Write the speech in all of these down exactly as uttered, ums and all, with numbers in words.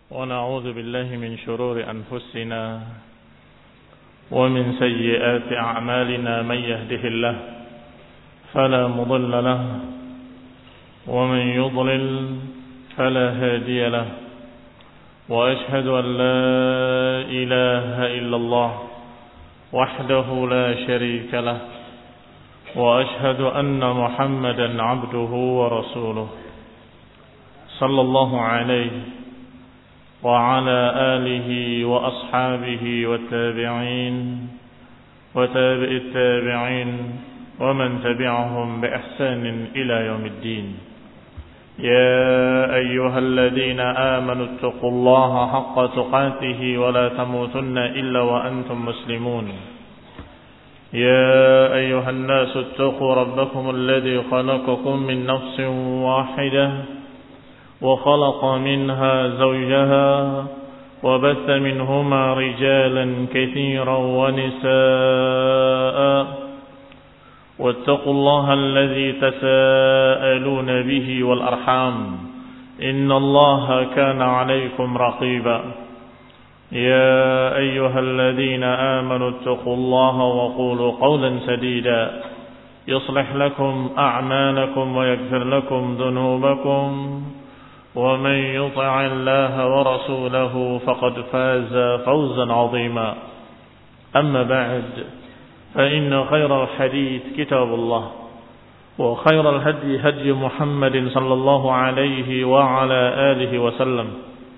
ونعوذ بالله من شرور أنفسنا ومن سيئات أعمالنا. من يهده الله فلا مضل له ومن يضلل فلا هادي له، وأشهد أن لا إله إلا الله وحده لا شريك له، وأشهد أن محمدا عبده ورسوله صلى الله عليه وعلى آله وأصحابه والتابعين وتابع التابعين ومن تبعهم بإحسان إلى يوم الدين. يا أيها الذين آمنوا اتقوا الله حق تقاته ولا تموتن إلا وأنتم مسلمون. يا أيها الناس اتقوا ربكم الذي خلقكم من نفس واحدة وخلق منها زوجها وبث منهما رجالا كثيرا ونساء، واتقوا الله الذي تساءلون به والأرحام إن الله كان عليكم رقيبا. يا أيها الذين آمنوا اتقوا الله وقولوا قولا سديدا يصلح لكم أعمالكم ويغفر لكم ذنوبكم، ومن يطع الله ورسوله فقد فاز فوزا عظيما. أما بعد، فإن خير الحديث كتاب الله، وخير الهدي هدي محمد صلى الله عليه وعلى آله وسلم،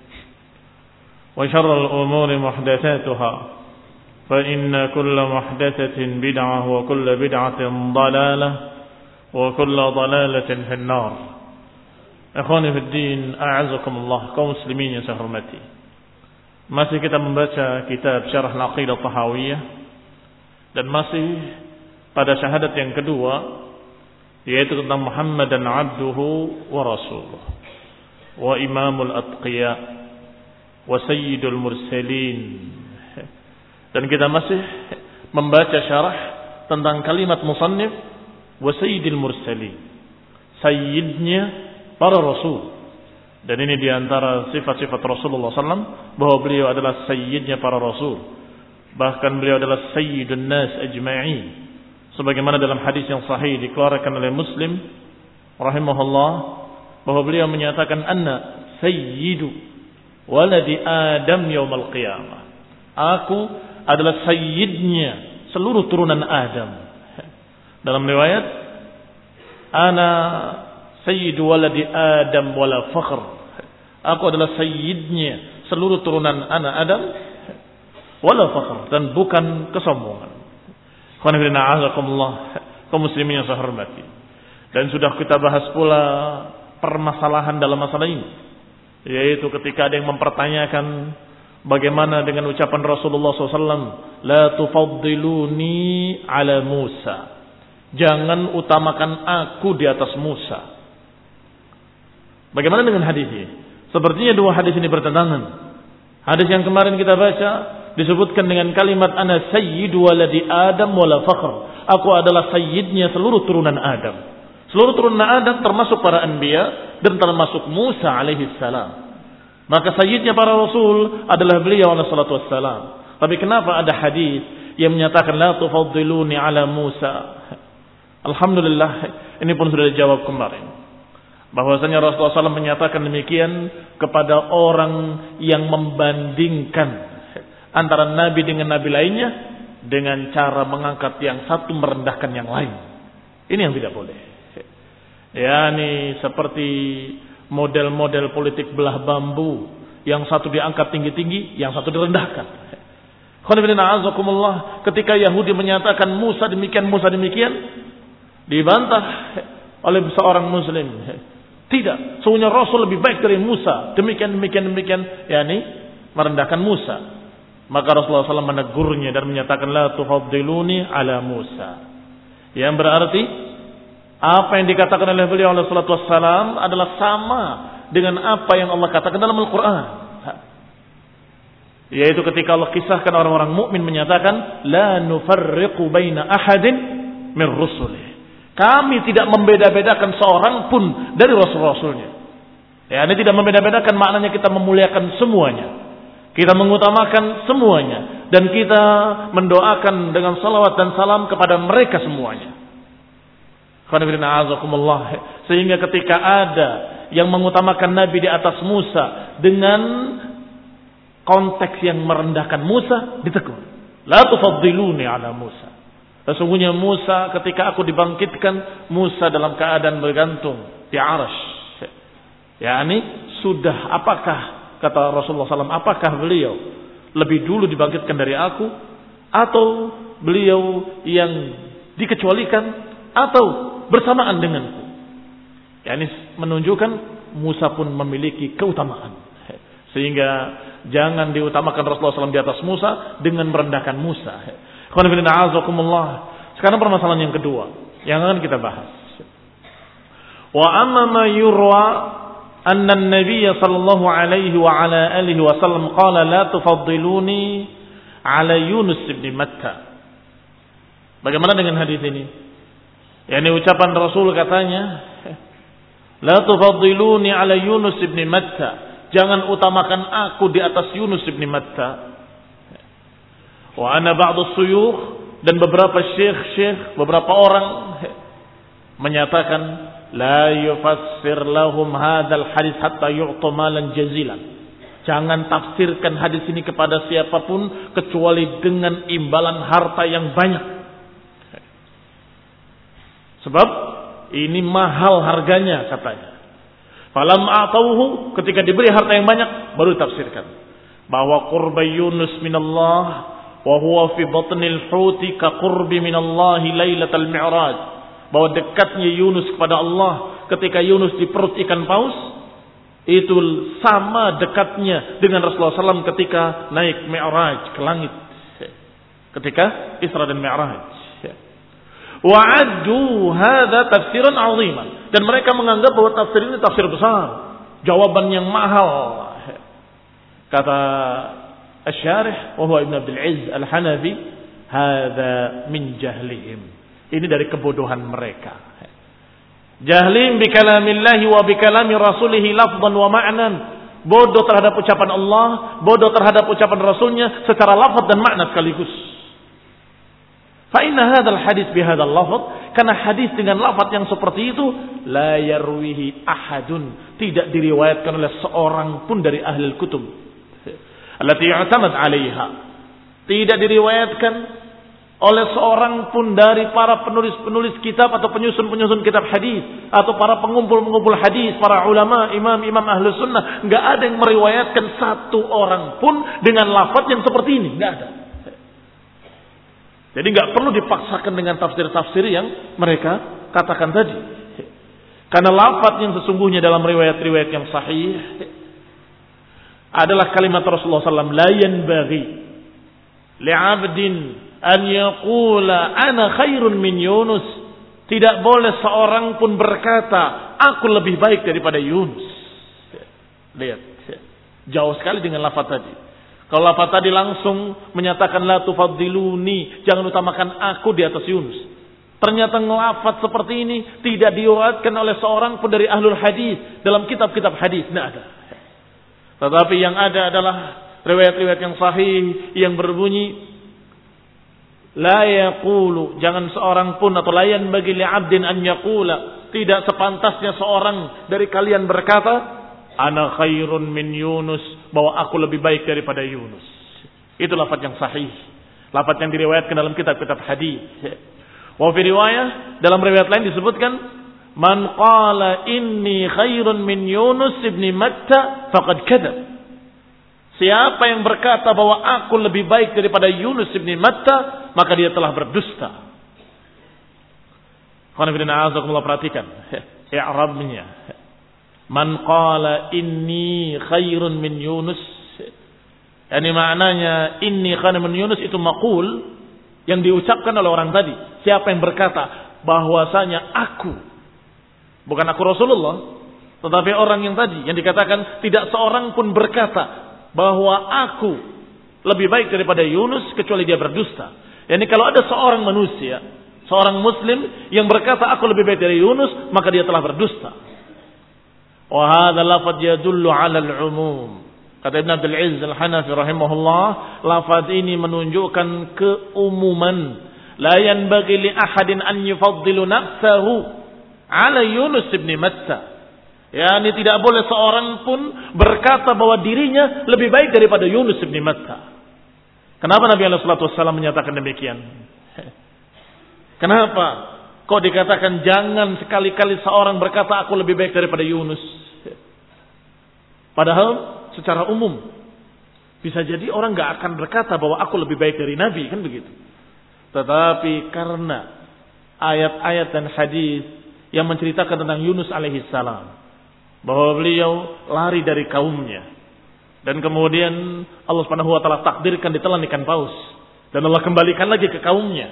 وشر الأمور محدثاتها، فإن كل محدثة بدعة وكل بدعة ضلالة وكل ضلالة في النار. Ikhwani fid din, a'azakumullah, kaum muslimin yang saya hormati. Masih kita membaca kitab Syarah Al-Aqidah Tahawiyah, dan masih pada syahadat yang kedua, yaitu tentang Muhammad dan abduhu wa rasuluh wa imamul atqiya wa sayyidul mursalin. Dan kita masih membaca syarah tentang kalimat musannif wa sayyidil mursalin, sayyidnya para rasul. Dan ini diantara sifat-sifat Rasulullah sallallahu alaihi wasallam, bahwa beliau adalah sayyidnya para rasul. Bahkan beliau adalah sayyidun nas ajma'in, sebagaimana dalam hadis yang sahih dikeluarkan oleh Muslim rahimahullah, bahwa beliau menyatakan anna sayyidu waladi Adam yaumal qiyamah. Aku adalah sayyidnya seluruh turunan Adam. Dalam riwayat, ana sayyidu waladi Adam wala fakhr. Aku adalah sayyidnya seluruh turunan anak Adam wala fakhr, dan bukan kesombongan. Khonifina a'azakumullah, kaum muslimin yang saya hormati. Dan sudah kita bahas pula permasalahan dalam masalah ini, yaitu ketika ada yang mempertanyakan bagaimana dengan ucapan Rasulullah shallallahu alaihi wasallam, la tufaddiluni ala Musa, jangan utamakan aku di atas Musa. Bagaimana dengan hadis ini? Sepertinya dua hadis ini bertentangan. Hadis yang kemarin kita baca disebutkan dengan kalimat ana sayyidu waladi Adam wala fakhr. Aku adalah sayyidnya seluruh turunan Adam. Seluruh turunan Adam termasuk para anbiya dan termasuk Musa alaihi salam. Maka sayyidnya para rasul adalah beliau alaihi salatu wassalam. Tapi kenapa ada hadis yang menyatakan la tufaddiluni ala Musa? Alhamdulillah, ini pun sudah dijawab kemarin, bahwasanya Rasulullah shallallahu alaihi wasallam menyatakan demikian kepada orang yang membandingkan antara nabi dengan nabi lainnya dengan cara mengangkat yang satu merendahkan yang lain. Ini yang tidak boleh. Ya, ini seperti model-model politik belah bambu, yang satu diangkat tinggi-tinggi, yang satu direndahkan. Ketika Yahudi menyatakan Musa demikian, Musa demikian, dibantah oleh seorang muslim. Tidak, sesungguhnya Rasul lebih baik dari Musa. Demikian, demikian, demikian. yakni merendahkan Musa. Maka Rasulullah shallallahu alaihi wasallam menegurnya dan menyatakan la tufaddiluni ala Musa. Yang berarti apa yang dikatakan oleh beliau alaihi salatu wassalam adalah sama dengan apa yang Allah katakan dalam Al-Quran. Yaitu ketika Allah kisahkan orang-orang mukmin menyatakan la nufarriqu baina ahadin min rusulih. Kami tidak membeda-bedakan seorang pun dari rasul-rasulnya. Ya, ini tidak membeda-bedakan, maknanya kita memuliakan semuanya. Kita mengutamakan semuanya. Dan kita mendoakan dengan salawat dan salam kepada mereka semuanya. Sehingga ketika ada yang mengutamakan Nabi di atas Musa dengan konteks yang merendahkan Musa, ditegur. La tufaddiluni ala Musa. Sesungguhnya Musa ketika aku dibangkitkan, Musa dalam keadaan bergantung di arsy. Ya, ini sudah apakah, kata Rasulullah shallallahu alaihi wasallam, apakah beliau lebih dulu dibangkitkan dari aku, atau beliau yang dikecualikan, atau bersamaan denganku. Ya, ini menunjukkan Musa pun memiliki keutamaan. Sehingga jangan diutamakan Rasulullah shallallahu alaihi wasallam di atas Musa dengan merendahkan Musa. Sekarang permasalahan yang kedua yang akan kita bahas. Wa amma ma yurwa anna an-nabiy sallallahu alaihi wa ala alihi wasallam qala la tufaddiluni ala Yunus bin Matta. Bagaimana dengan hadis ini? Yani ucapan Rasul katanya, la tufaddiluni ala Yunus bin Matta. Jangan utamakan aku di atas Yunus bin Matta. Wa ana ba'du suyukh, dan beberapa syekh-syekh, beberapa orang menyatakan la yufassir lahum hadzal hadis hatta yu'ta malan jazilan. Jangan tafsirkan hadis ini kepada siapapun kecuali dengan imbalan harta yang banyak. Sebab ini mahal harganya katanya. Falam a'tauhu, ketika diberi harta yang banyak baru tafsirkan bahwa qurba Yunus minallah wa huwa fi batnil huti ka qurbi minallahi lailatal mi'raj, bahwa dekatnya Yunus kepada Allah ketika Yunus di perut ikan paus itu sama dekatnya dengan Rasulullah shallallahu alaihi wasallam ketika naik Mi'raj ke langit, ketika Isra dan Mi'raj. Wa'addu hadza tafsiran 'aziman, dan mereka menganggap bahwa tafsir ini tafsir besar, jawaban yang mahal. Kata Asy-Syarih wa huwa Ibnu Abdul Izz Al-Hanafi, hadza min jahlihim. Ini dari kebodohan mereka. Jahlim bi kalamillahi wa bi kalami rasulih lafdhan wa ma'nan. Bodoh terhadap ucapan Allah, bodoh terhadap ucapan Rasulnya secara lafaz dan makna sekaligus. Fa inna hadzal hadis bi hadzal lafaz, karena hadis dengan lafaz yang seperti itu la yarwihi ahadun, tidak diriwayatkan oleh seorang pun dari ahli kutub allati yu'tamad 'alaiha, tidak diriwayatkan oleh seorang pun dari para penulis-penulis kitab atau penyusun-penyusun kitab hadis atau para pengumpul-pengumpul hadis, para ulama, imam-imam ahli sunnah. Enggak ada yang meriwayatkan satu orang pun dengan lafaz yang seperti ini, enggak ada. Jadi nggak perlu dipaksakan dengan tafsir-tafsir yang mereka katakan tadi. Karena lafaz yang sesungguhnya dalam riwayat-riwayat yang sahih adalah kalimat Rasulullah shallallahu alaihi wasallam, la yanbaghi li'abdin an yaqula ana khairun min Yunus. Tidak boleh seorang pun berkata aku lebih baik daripada Yunus. Lihat, jauh sekali dengan lafaz tadi. Kalau lafaz tadi langsung menyatakan la tufaddiluni, jangan utamakan aku di atas Yunus. Ternyata ngelafaz seperti ini tidak diriwayatkan oleh seorang pun dari ahlul hadis dalam kitab-kitab hadis, tidak ada. Tetapi yang ada adalah riwayat-riwayat yang sahih yang berbunyi la yaqulu, jangan seorang pun, atau la yanbaghi li'abdin an yaqula, tidak sepantasnya seorang dari kalian berkata ana khairun min Yunus, bahwa aku lebih baik daripada Yunus. Itu lafaz yang sahih, lafaz yang diriwayatkan dalam kitab-kitab hadis. Wa fi riwayah, dalam riwayat lain disebutkan man qala inni khairun min Yunus ibn Matta faqad kadzab. Siapa yang berkata bahwa aku lebih baik daripada Yunus ibn Matta, maka dia telah berdusta. Qanifidina azakumullah, perhatikan i'rabnya. Man qala inni khairun min Yunus, yani maknanya inni khairun min Yunus itu maqul yang diucapkan oleh orang tadi. Siapa yang berkata bahwasanya aku, bukan aku Rasulullah, tetapi orang yang tadi yang dikatakan tidak seorang pun berkata bahwa aku lebih baik daripada Yunus kecuali dia berdusta. Yani kalau ada seorang manusia, seorang muslim yang berkata aku lebih baik dari Yunus, maka dia telah berdusta. Wa hadha lafadz yadullu 'ala al-'umum. Kata Ibn Abdul Aziz Al-Hanafi rahimahullah, lafaz ini menunjukkan keumuman. La yanbaghi li ahadin an yufaddilu nafsahu 'ala Yunus ibn Matta. Ya, ini tidak boleh seorang pun berkata bahwa dirinya lebih baik daripada Yunus bin Matta. Kenapa Nabi alaihi salatu wasallam menyatakan demikian? Kenapa? Kok dikatakan jangan sekali-kali seorang berkata aku lebih baik daripada Yunus? Padahal secara umum bisa jadi orang nggak akan berkata bahwa aku lebih baik dari Nabi, kan begitu. Tetapi karena ayat-ayat dan hadis yang menceritakan tentang Yunus alaihi salam, bahwa beliau lari dari kaumnya dan kemudian Allah Subhanahu wa taala takdirkan ditelan ikan paus dan Allah kembalikan lagi ke kaumnya.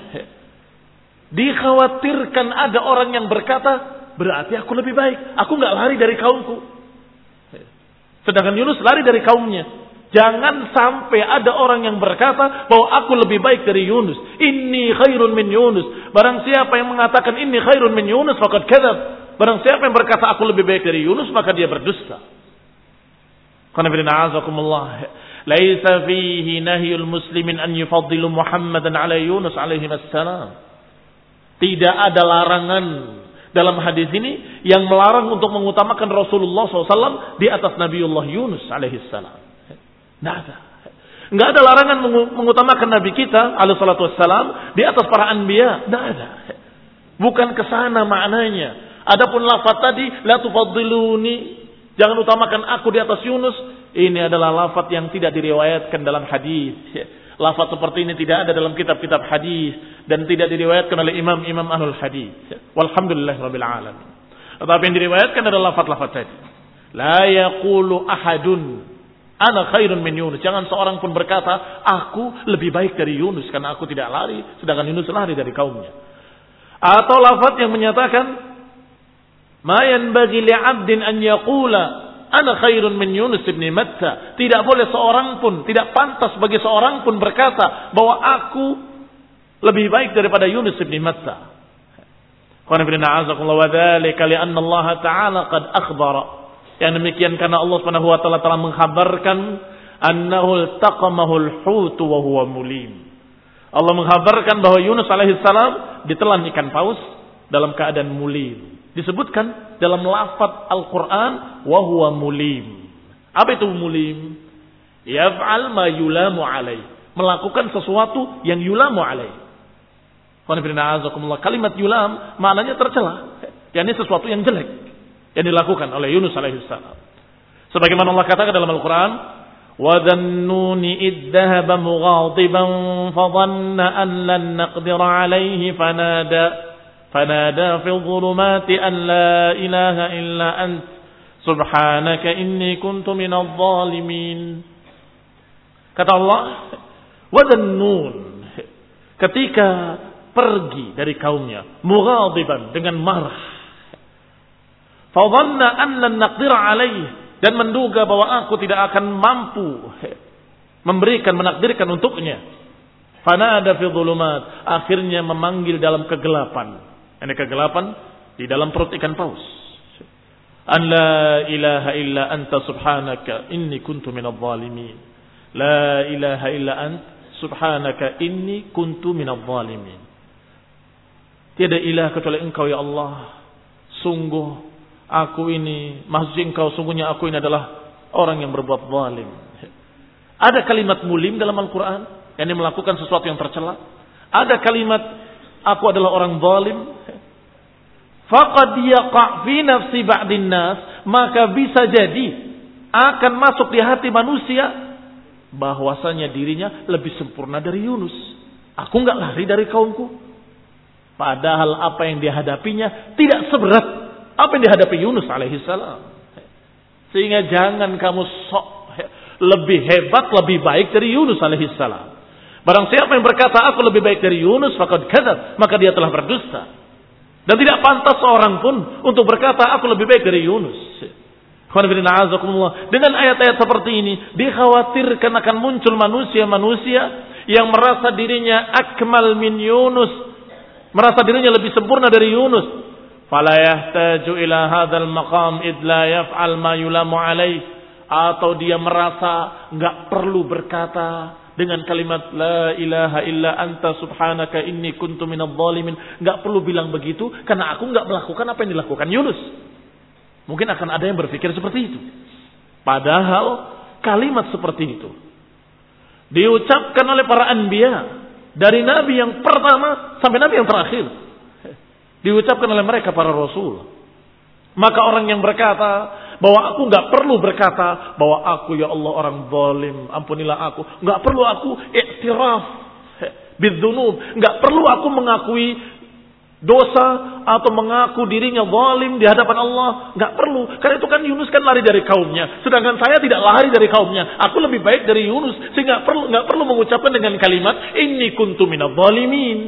Dikhawatirkan ada orang yang berkata, berarti aku lebih baik, aku enggak lari dari kaumku. Sedangkan Yunus lari dari kaumnya. Jangan sampai ada orang yang berkata bahwa aku lebih baik dari Yunus. Inni khairun min Yunus. Barang siapa yang mengatakan inni khairun min Yunus faqad kadzab. Barang siapa yang berkata aku lebih baik dari Yunus, maka dia berdusta. Qana bina azakumullah. Laisa fihi nahyul muslimin an yufaddilu Muhammadan ala Yunus alaihi wassalam. Tidak ada larangan dalam hadis ini yang melarang untuk mengutamakan Rasulullah shallallahu alaihi wasallam di atas Nabiullah Yunus alaihi salam. Tidak ada. Tidak ada larangan mengutamakan Nabi kita alaihi salatu wassalam di atas para anbiya. Tidak ada. Bukan kesana maknanya. Adapun lafaz tadi, la tufaddiluni, jangan utamakan aku di atas Yunus. Ini adalah lafaz yang tidak diriwayatkan dalam hadis. Lafaz seperti ini tidak ada dalam kitab-kitab hadis dan tidak diriwayatkan oleh imam-imam ahlul hadis. Walhamdulillahirabbil alamin. Tetapi yang diriwayatkan adalah lafaz-lafaz tadi. La yaqulu ahadun ana khairun min Yunus. Jangan seorang pun berkata, aku lebih baik dari Yunus karena aku tidak lari, sedangkan Yunus lari dari kaumnya. Atau lafaz yang menyatakan ma yanbaghi li'abdin an yaqula ana khairun min Yunus bin Matta. Tidak boleh seorang pun, tidak pantas bagi seorang pun berkata bahwa aku lebih baik daripada Yunus bin Matta. Qul inna a'azakumullah wa dzalika li'anna Allah ta'ala qad akhbara. Yang demikian karena Allah Subhanahu wa taala telah mengkhabarkan annahu iltaqamahu al-hut wa huwa mulim. Allah mengkhabarkan bahwa Yunus alaihi salam ditelan ikan paus dalam keadaan mulim. Disebutkan dalam lafaz Al-Quran wa huwa mulim. Apa itu mulim? Yaf'al ma yulamu alaih. Melakukan sesuatu yang yulamu alaih. Kalimat yulam maknanya tercela. yakni sesuatu yang jelek yang dilakukan oleh Yunus alaihi salam. Sebagaimana Allah katakan dalam Al-Quran, وَذَنُّونِ إِذْ ذَهَبَ مُغَاضِبًا فَظَنَّ أَنْ لَنْ نَقْدِرَ عَلَيْهِ فَنَادَى فَنَادَى فِي الظُّلُمَاتِ أَنْ لَا إِلَهَ إِلَّا أَنْتَ سُبْحَانَكَ إِنِّي كُنْتُ مِنَ الظَّالِمِينَ. Kata Allah, وَذَنُّونِ, ketika pergi dari kaumnya, mughadiban, dengan marah, فَظَنَّ أَنْ لَنْ نَقْدِرَ عَلَيْهِ, dan menduga bahwa aku tidak akan mampu memberikan, menakdirkan untuknya. Fanada fi dhulumat, akhirnya memanggil dalam kegelapan. Ini kegelapan di dalam perut ikan paus. An la ilaha illa anta subhanaka inni kuntu minadh dhalimin. La ilaha illa anta subhanaka inni kuntu minadh dhalimin. Tiada ilah kecuali Engkau ya Allah. Sungguh aku ini, maksud Engkau, sungguhnya aku ini adalah orang yang berbuat zalim. Ada kalimat mulim dalam Al-Quran, yang melakukan sesuatu yang tercela. Ada kalimat, aku adalah orang zalim. Faqad yaqa' fi nafsi ba'din nas, maka bisa jadi akan masuk di hati manusia bahwasanya dirinya lebih sempurna dari Yunus. Aku enggak lari dari kaumku. Padahal apa yang dihadapinya tidak seberat apa yang dihadapi Yunus alaihi salam. Sehingga jangan kamu sok lebih hebat, lebih baik dari Yunus alaihi salam. Barang siapa yang berkata aku lebih baik dari Yunus, faqad kadzab, maka dia telah berdusta. Dan tidak pantas seorang pun untuk berkata aku lebih baik dari Yunus. Dengan ayat-ayat seperti ini dikhawatirkan akan muncul manusia-manusia yang merasa dirinya akmal min Yunus, merasa dirinya lebih sempurna dari Yunus. fala yahtaju ila hadzal maqam id la yaf'al ma yulamu alaih, atau dia merasa enggak perlu berkata dengan kalimat la ilaha illa anta subhanaka inni kuntu minadh dhalimin, enggak perlu bilang begitu karena aku enggak melakukan apa yang dilakukan Yunus. Mungkin akan ada yang berpikir seperti itu. Padahal kalimat seperti itu diucapkan oleh para anbiya, dari nabi yang pertama sampai nabi yang terakhir, diucapkan oleh mereka para rasul. Maka orang yang berkata bahwa aku enggak perlu berkata bahwa aku ya Allah orang zalim, ampunilah aku, enggak perlu aku iktiraf bidzunub, enggak perlu aku mengakui dosa atau mengaku dirinya zalim di hadapan Allah, enggak perlu. Karena itu kan Yunus kan lari dari kaumnya, sedangkan saya tidak lari dari kaumnya. Aku lebih baik dari Yunus, sehingga enggak perlu enggak perlu mengucapkan dengan kalimat inni kuntu minadh dhalimin.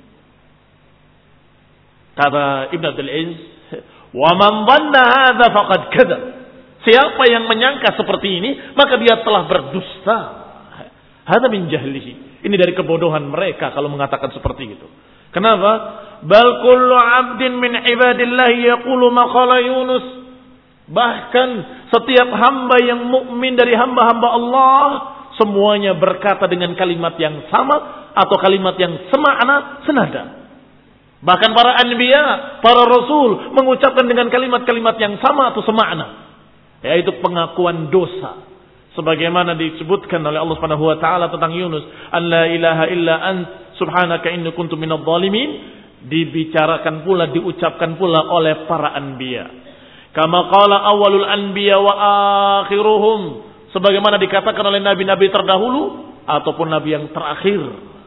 Kata Ibn Abdul Aziz, wa man dhanna hadza faqad kadzab. Siapa yang menyangka seperti ini, maka dia telah berdusta. Hadza min jahlihi. Ini dari kebodohan mereka kalau mengatakan seperti itu. Kenapa? Bal kullu 'abdin min ibadillah yaqulu ma qala Yunus. Bahkan setiap hamba yang mukmin dari hamba-hamba Allah, semuanya berkata dengan kalimat yang sama atau kalimat yang semakna, senada. Bahkan para anbiya, para rasul mengucapkan dengan kalimat-kalimat yang sama atau semakna, yaitu pengakuan dosa. Sebagaimana disebutkan oleh Allah Subhanahu wa taala tentang Yunus, an la ilaha illa ant subhanaka inni kuntu minadh dhalimin, dibicarakan pula, diucapkan pula oleh para anbiya. Kama qala awwalul anbiya wa akhiruhum, sebagaimana dikatakan oleh nabi-nabi terdahulu ataupun nabi yang terakhir.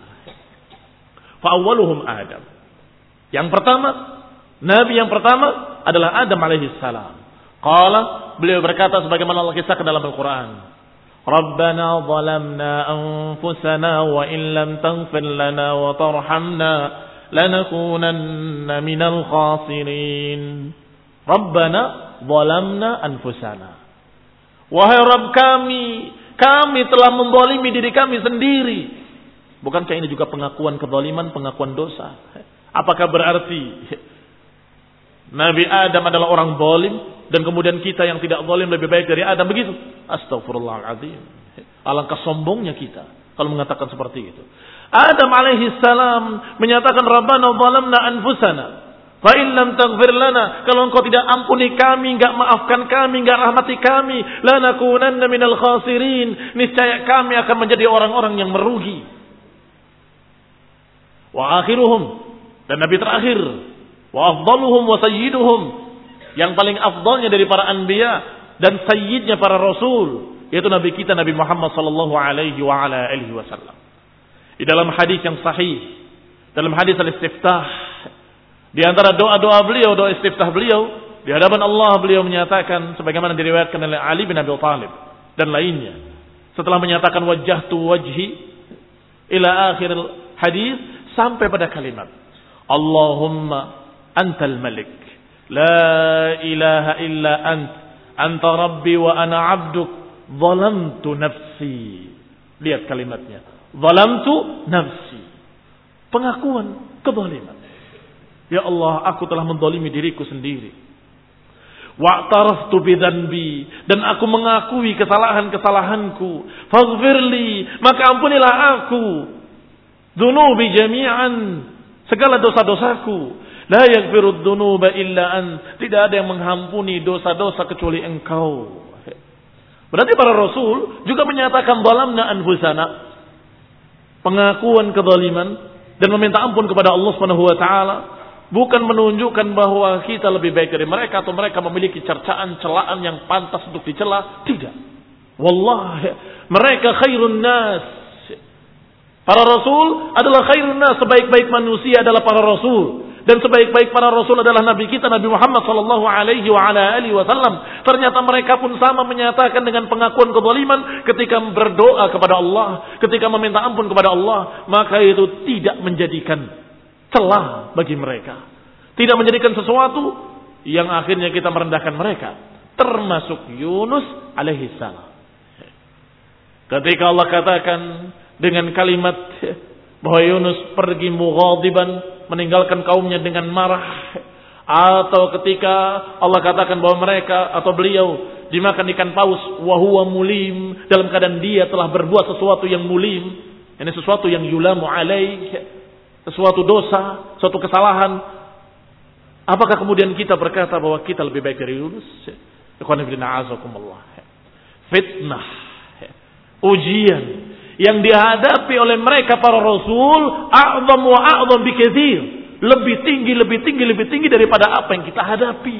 Fa awwaluhum Adam. Yang pertama, nabi yang pertama adalah Adam alaihi salam. Qala, beliau berkata sebagaimana Allah kisahkan dalam Al-Qur'an, Rabbana zalamna anfusana wa in lam taghfir lana wa tarhamna lanakunanna minal khasirin. Rabbana zalamna anfusana. Wahai Rabb kami, kami telah menzalimi diri kami sendiri. Bukankah ini juga pengakuan kezaliman, pengakuan dosa? Apakah berarti Nabi Adam adalah orang zalim dan kemudian kita yang tidak zalim lebih baik dari Adam, begitu? Astagfirullahaladzim. Alangkah sombongnya kita kalau mengatakan seperti itu. Adam alaihi salam menyatakan Rabbana zalamna anfusana fa in lam taghfir lana, kalau engkau tidak ampuni kami, enggak maafkan kami, enggak rahmati kami, lanakunanna minal khasirin, niscaya kami akan menjadi orang-orang yang merugi. Wa akhiruhum, dan nabi terakhir, wa afdaluhum wa sayyiduhum, yang paling afdalnya dari para anbiya dan sayyidnya para rasul, yaitu nabi kita Nabi Muhammad sallallahu alaihi wa ala alihi wasallam. Di dalam hadis yang sahih, dalam hadis al-istiftah, di antara doa-doa beliau, doa istiftah beliau di hadapan Allah, beliau menyatakan sebagaimana diriwayatkan oleh Ali bin Abi Thalib dan lainnya, setelah menyatakan wajjahtu wajhi ila akhir hadis, sampai pada kalimat Allahumma antal malik, la ilaha illa ant, anta rabbi wa ana abduk, zalamtu nafsi. Lihat kalimatnya, zalamtu nafsi, pengakuan kezaliman. Ya Allah, aku telah menzalimi diriku sendiri. Wa'taraftu bidzanbi, dan aku mengakui kesalahan-kesalahanku. Faghfirli, maka ampunilah aku. Dzunubi jami'an, segala dosa-dosaku. La yaghfirud dzunuba illa ant, tidak ada yang mengampuni dosa-dosa kecuali Engkau. Berarti para rasul juga menyatakan zalamna anfusana, pengakuan kezaliman dan meminta ampun kepada Allah Subhanahu wa taala, bukan menunjukkan bahwa kita lebih baik dari mereka atau mereka memiliki cercaan, celaan yang pantas untuk dicela. Tidak. Wallahi, mereka khairun nas. Para rasul adalah khairun nas, sebaik-baik manusia adalah para rasul, dan sebaik-baik para rasul adalah nabi kita Nabi Muhammad sallallahu alaihi wa ala alihi wasallam. Ternyata mereka pun sama menyatakan dengan pengakuan kezaliman ketika berdoa kepada Allah, ketika meminta ampun kepada Allah, maka itu tidak menjadikan celah bagi mereka, tidak menjadikan sesuatu yang akhirnya kita merendahkan mereka, termasuk Yunus alaihi salam. Ketika Allah katakan dengan kalimat bahwa Yunus pergi mughadiban, meninggalkan kaumnya dengan marah, Atau ketika Allah katakan bahwa mereka atau beliau dimakan ikan paus, wa huwa mulim, dalam keadaan dia telah berbuat sesuatu yang mulim, ini sesuatu yang yulamu alaih, sesuatu dosa, suatu kesalahan. Apakah kemudian kita berkata bahwa kita lebih baik dari Yunus? Fitnah, ujian yang dihadapi oleh mereka para rasul, a'zam wa a'zam bikatsir, lebih tinggi, lebih tinggi, lebih tinggi daripada apa yang kita hadapi.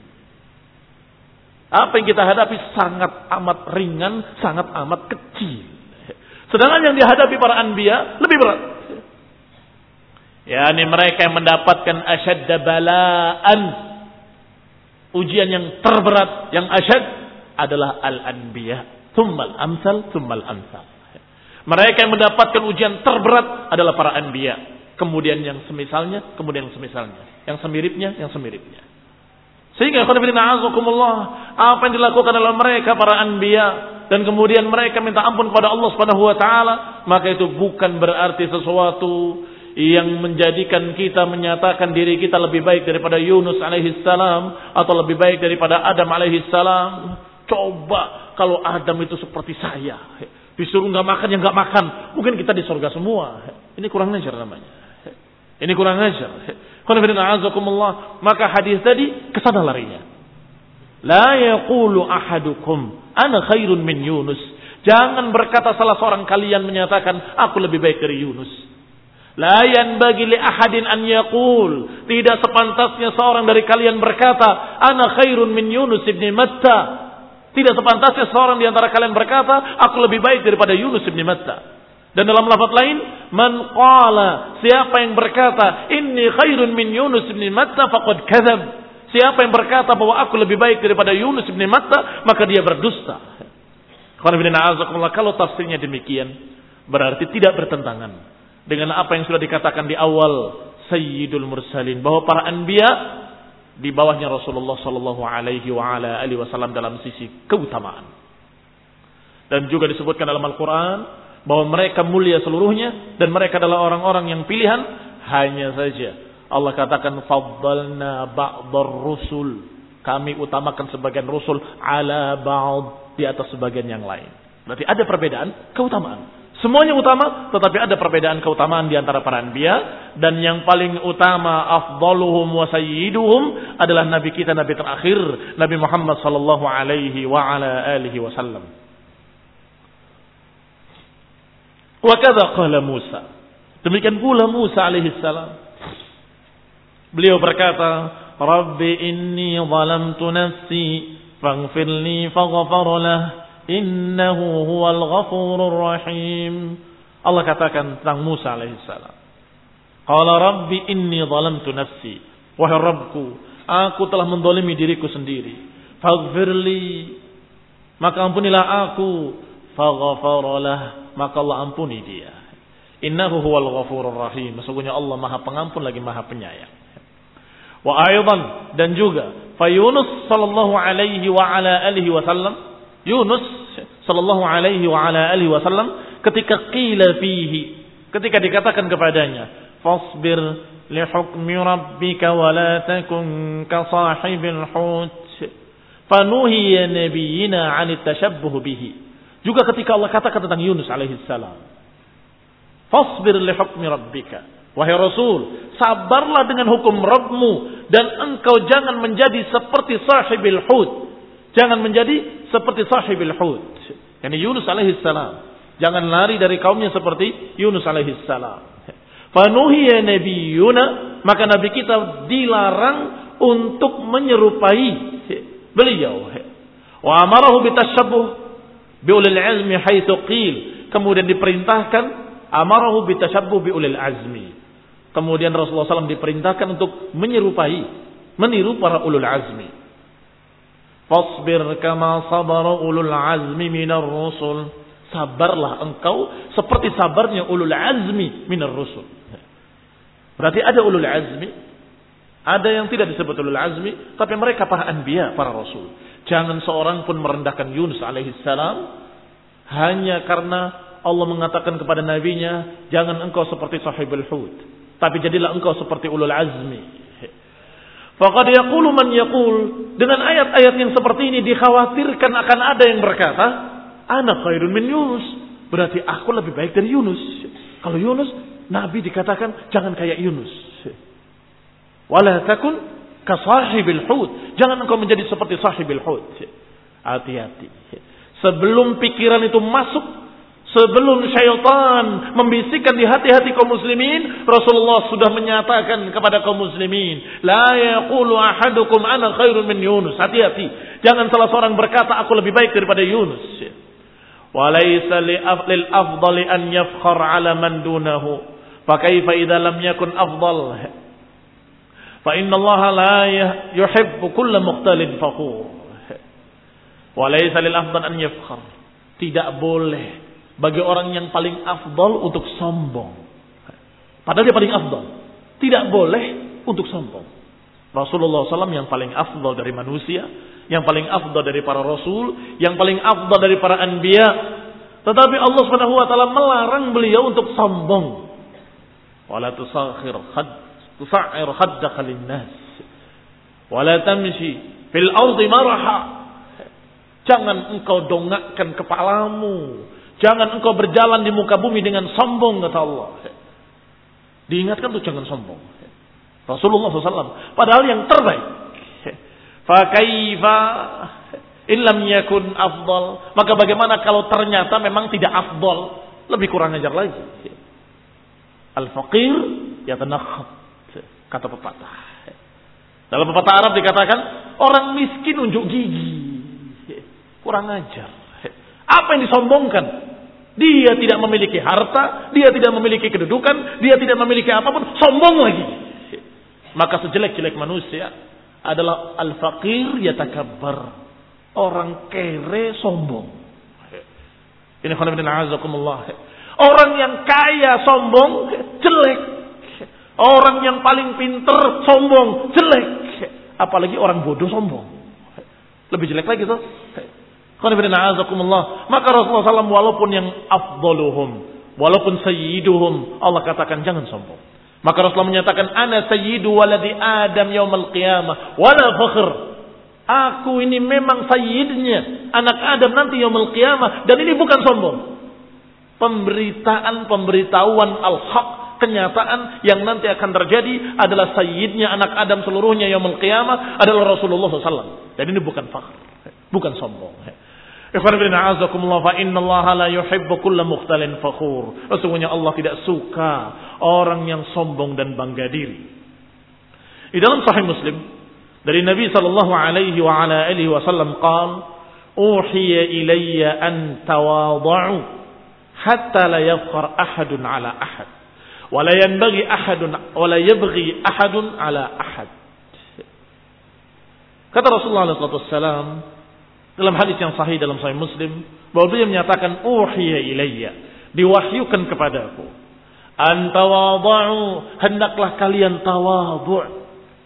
Apa yang kita hadapi sangat amat ringan, sangat amat kecil. Sedangkan yang dihadapi para anbiya lebih berat. Ya, ini mereka yang mendapatkan asyadda bala'an. Ujian yang terberat, yang asyad adalah al-anbiya. Tsummal amsal, tsummal amsal. Mereka yang mendapatkan ujian terberat adalah para anbiya. Kemudian yang semisalnya, kemudian yang semisalnya. Yang semiripnya, yang semiripnya. Sehingga apa yang dilakukan oleh mereka para anbiya dan kemudian mereka minta ampun kepada Allah Subhanahu wa taala, maka itu bukan berarti sesuatu yang menjadikan kita menyatakan diri kita lebih baik daripada Yunus alaihi salam atau lebih baik daripada Adam alaihi salam. Coba kalau Adam itu seperti saya, disuruh enggak makan ya enggak makan, mungkin kita di surga semua. Ini kurang ajar namanya. Ini kurang ajar. Maka hadis tadi kesana larinya. La yaqulu ahadukum ana khairun min Yunus. Jangan berkata salah seorang kalian menyatakan aku lebih baik dari Yunus. La yanbaghi li ahadin an yaqul. Tidak sepantasnya seorang dari kalian berkata ana khairun min Yunus ibn Matta. Tidak sepantasnya seorang di antara kalian berkata aku lebih baik daripada Yunus ibn Matta. Dan dalam lafaz lain, man qala, siapa yang berkata inni khairun min Yunus bin Matta faqad kadzab. Siapa yang berkata bahwa aku lebih baik daripada Yunus bin Matta, maka dia berdusta. Kalau tafsirnya demikian, berarti tidak bertentangan dengan apa yang sudah dikatakan di awal Sayyidul Mursalin, bahwa para anbiya di bawahnya Rasulullah sallallahu alaihi wa ala alihi wasallam dalam sisi keutamaan. Dan juga disebutkan dalam Al-Qur'an bahwa mereka mulia seluruhnya dan mereka adalah orang-orang yang pilihan. Hanya saja Allah katakan faddalna ba'dar rusul, kami utamakan sebagian rasul ala ba'd, di atas sebagian yang lain. Berarti ada perbedaan keutamaan. Semuanya utama, tetapi ada perbedaan keutamaan di antara para anbiya, dan yang paling utama afdaluhum wa sayyiduhum adalah nabi kita, nabi terakhir, Nabi Muhammad sallallahu alaihi wa ala alihi wasallam. Wa kadza qala Musa. Demikian pula Musa alaihi salam. Beliau berkata, "Rabbi inni zalamtu nafsi faghfirli faghfara lah innahu huwal ghafurur rahim." Allah katakan tentang Musa alaihi salam. Qala Rabbi inni zalamtu nafsi. Wahai Rabbku, aku telah mendolimi diriku sendiri. Faghfirli, maka ampunilah aku. Faghfara lah, maka Allah ampuni dia. Innahu huwal ghafurur rahim. Sesungguhnya Allah Maha Pengampun lagi Maha Penyayang. Wa aidan, dan juga fa Yunus sallallahu alaihi wa ala alihi wasallam, Yunus sallallahu alaihi wa ala alihi wasallam, ketika qila fihi, ketika dikatakan kepadanya, fasbir li hukmi rabbika wa la takun ka sahibil hut, fanuhiya nabiyina 'an at-tashabbuh bihi. Juga ketika Allah katakan tentang Yunus alaihi salam, fasbir li hukmi rabbika, wahai Rasul, sabarlah dengan hukum Rabbmu, dan engkau jangan menjadi seperti sahibil hut, jangan menjadi seperti sahibil hut, yakni Yunus alaihi salam. Jangan lari dari kaumnya seperti Yunus alaihi salam. Fanuhiya nabiyuna, maka nabi kita dilarang untuk menyerupai beliau. Wa amarahu bitashabbuh bi ulil azmi haitsu qil, kemudian diperintahkan amarahu bitashabbuh bi ulil azmi. Kemudian Rasulullah sallallahu alaihi wasallam diperintahkan untuk menyerupai, meniru para ulul azmi. Fasbir kama sabara ulul azmi minar rusul, sabarlah engkau seperti sabarnya ulul azmi minar rusul. Berarti ada ulul azmi, ada yang tidak disebut ulul azmi, tapi mereka para anbiya, para rasul. Jangan seorang pun merendahkan Yunus alaihi salam hanya karena Allah mengatakan kepada nabinya, jangan engkau seperti sahibul hut, tapi jadilah engkau seperti ulul azmi. Faqad yaqulu man yaqul, dengan ayat-ayat yang seperti ini dikhawatirkan akan ada yang berkata, ana khairun min Yunus. Berarti aku lebih baik dari Yunus. Kalau Yunus, Nabi dikatakan jangan kayak Yunus. Wala takun ka sahibil hut. Jangan engkau menjadi seperti sahibil hut. Hati-hati. Sebelum pikiran itu masuk, sebelum syaitan membisikkan di hati-hati kaum muslimin, Rasulullah sudah menyatakan kepada kaum muslimin, la yaqulu ahadukum ana khairun min Yunus. Hati-hati, jangan salah seorang berkata aku lebih baik daripada Yunus. Wa laysa lil afdali an yafkhar ala man dunahu. Fa kaifa idza lam yakun afdal? Fa inna Allah la yuhibbu kulla mukhtalin fakhur. Wa laysa lil afdal an yafkhar. Tidak boleh bagi orang yang paling afdal untuk sombong. Padahal dia paling afdal. Tidak boleh untuk sombong. Rasulullah shallallahu alaihi wasallam yang paling afdal dari manusia, yang paling afdal dari para rasul, yang paling afdal dari para anbiya. Tetapi Allah subhanahu wa taala melarang beliau untuk sombong. Wala tusakhir khad tusa'ir khaddaka linnas. Wala tamshi fil ardi maraha. Jangan engkau dongakkan kepalamu. Jangan engkau berjalan di muka bumi dengan sombong, kata Allah. Diingatkan tuh jangan sombong. Rasulullah shallallahu alaihi wasallam padahal yang terbaik. Fa kaifa illam yakun afdal. Maka bagaimana kalau ternyata memang tidak afdal? Lebih kurang ajar lagi. Al-faqir yatanakhab, kata pepatah. Dalam pepatah Arab dikatakan orang miskin unjuk gigi. Kurang ajar. Apa yang disombongkan? Dia tidak memiliki harta, dia tidak memiliki kedudukan, dia tidak memiliki apapun, sombong lagi. Maka sejelek-jelek manusia adalah al-faqir yatakabbar. Orang kere sombong. Ini khonibina azakumullah. Orang yang kaya sombong, jelek. Orang yang paling pinter sombong, jelek. Apalagi orang bodoh sombong. Lebih jelek lagi tuh. Maka Rasulullah shallallahu alaihi wasallam walaupun yang afdaluhum, walaupun sayyiduhum, Allah katakan jangan sombong. Maka Rasulullah menyatakan ana sayyidu waladi Adam yaumal qiyamah wala fakhr. Aku ini memang sayyidnya anak Adam nanti yaumul qiyamah dan ini bukan sombong. Pemberitaan pemberitahuan al-haq, kenyataan yang nanti akan terjadi adalah sayyidnya anak Adam seluruhnya yaumul qiyamah adalah Rasulullah shallallahu alaihi wasallam. Dan ini bukan fakhr, bukan sombong. Ikhwan fillah a'azakumullah fa innallaha la yuhibbu kulla mukhtalin fakhur. Sesungguhnya Allah tidak suka orang yang sombong dan bangga diri. Di dalam Sahih Muslim dari Nabi sallallahu alaihi wa ala alihi wasallam qaal, "Uhiya ilayya an tawadhu hatta la yafkhar ahadun ala ahad wa la yanbaghi ahadun wa la yabghi ahadun ala ahad." Kata Rasulullah sallallahu alaihi wasallam dalam hadis yang sahih dalam Sahih Muslim bahwa beliau menyatakan uhiya ilayya, diwahyukan kepadaku, an tawadhu, hendaklah kalian tawadhu,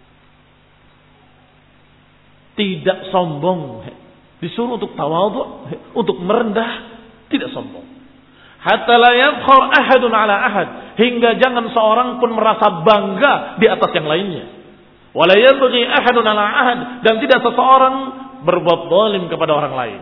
tidak sombong. Disuruh untuk tawadhu, untuk merendah, tidak sombong. Hatta la yabkhar ahadun ala ahad, hingga jangan seorang pun merasa bangga di atas yang lainnya. Wala yabghi ahadun ala ahad, dan tidak seseorang berbuat zalim kepada orang lain.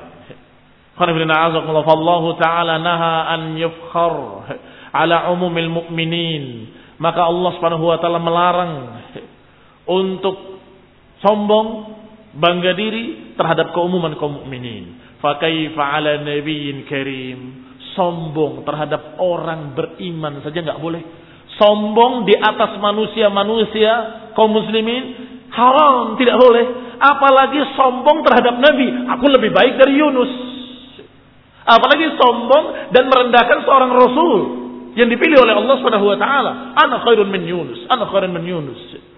Allah Ta'ala naha an yufkhar ala umumil mu'minin. Maka Allah Subhanahu wa taala melarang untuk sombong, bangga diri terhadap keumuman kaum mukminin. Fa kaifa ala nabiyyin karim? Sombong terhadap orang beriman saja enggak boleh. Sombong di atas manusia-manusia kaum muslimin haram, tidak boleh. Apalagi sombong terhadap Nabi. Aku lebih baik dari Yunus. Apalagi sombong dan merendahkan seorang Rasul yang dipilih oleh Allah Subhanahu wa taala. Ana khairun min Yunus. Ana khairun min Yunus.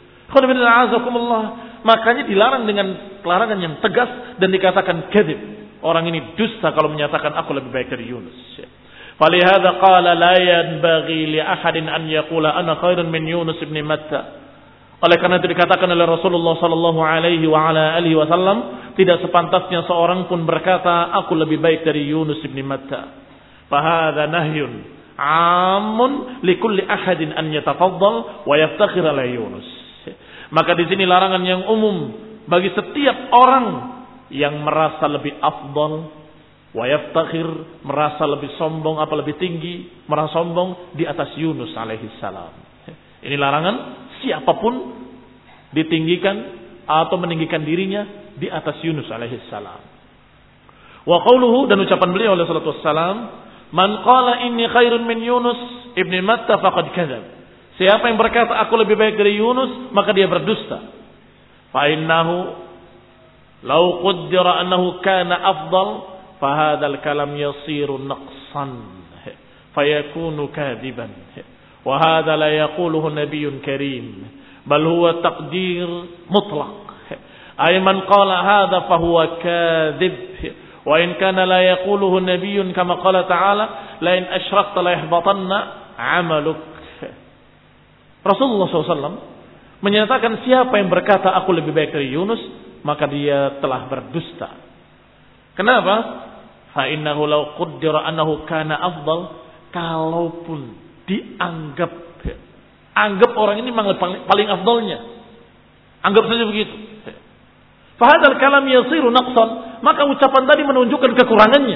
Makanya dilarang dengan larangan yang tegas dan dikatakan kadzib. Orang ini dusta kalau menyatakan aku lebih baik dari Yunus. Falihada qala la yanbaghi li ahadin an yaqula ana khairun min Yunus ibn Matta. Oleh karena itu dikatakan oleh Rasulullah sallallahu alaihi wa ala alihi wasallam, tidak sepantasnya seorang pun berkata aku lebih baik dari Yunus bin Matta. Fa hadza nahyun 'amun likulli ahadin an yatafaddal wa yaftakhir ala Yunus. Maka di sini larangan yang umum bagi setiap orang yang merasa lebih afdal, wa yaftakhir, merasa lebih sombong, apa lebih tinggi, merasa sombong di atas Yunus alaihi salam. Ini larangan siapapun ditinggikan atau meninggikan dirinya di atas Yunus alaihi salam. Wa qauluhu, dan ucapan beliau alaihi salatu wassalam, man qala inni khairun min Yunus ibni Matta faqad kadzab. Siapa yang berkata aku lebih baik dari Yunus, maka dia berdusta. Fa innahu law qaddara annahu kana afdal fa hadzal kalam yasiru naqsan fayakunu kadiban. Wa hadza la yaquluhu nabiyyun karim bal huwa taqdir mutlaq. Ay man qala hadza fa huwa kadhib. Wa in kana la yaquluhu nabiyyun kama qala ta'ala la in asyrakta la yahbatanna 'amaluk. Rasulullah shallallahu alaihi wasallam menyatakan siapa yang berkata aku lebih baik dari Yunus, maka dia telah berdusta. Kenapa? Fa innahu law qaddara annahu kana afdal, kalaupun dianggap anggap orang ini memang paling, paling afdalnya, anggap saja begitu. Fa hadzal kalam yasiru naqsan, maka ucapan tadi menunjukkan kekurangannya.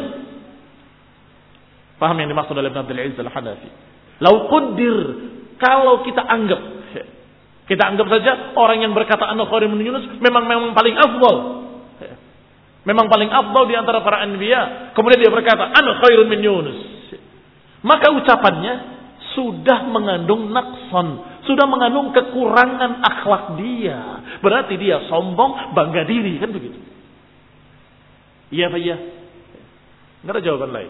Paham yang dimaksud oleh Ibn Abdul Aziz Al-Hanafi? Law qaddir, kalau kita anggap, kita anggap saja orang yang berkata ana khairun min Yunus memang memang paling afdal. Memang paling afdal di antara para anbiya. Kemudian dia berkata ana khairun min Yunus. Maka ucapannya sudah mengandung naqsan, sudah mengandung kekurangan akhlak dia. Berarti dia sombong, bangga diri, kan begitu. Iya Pak, iya. Enggak ada jawaban lain.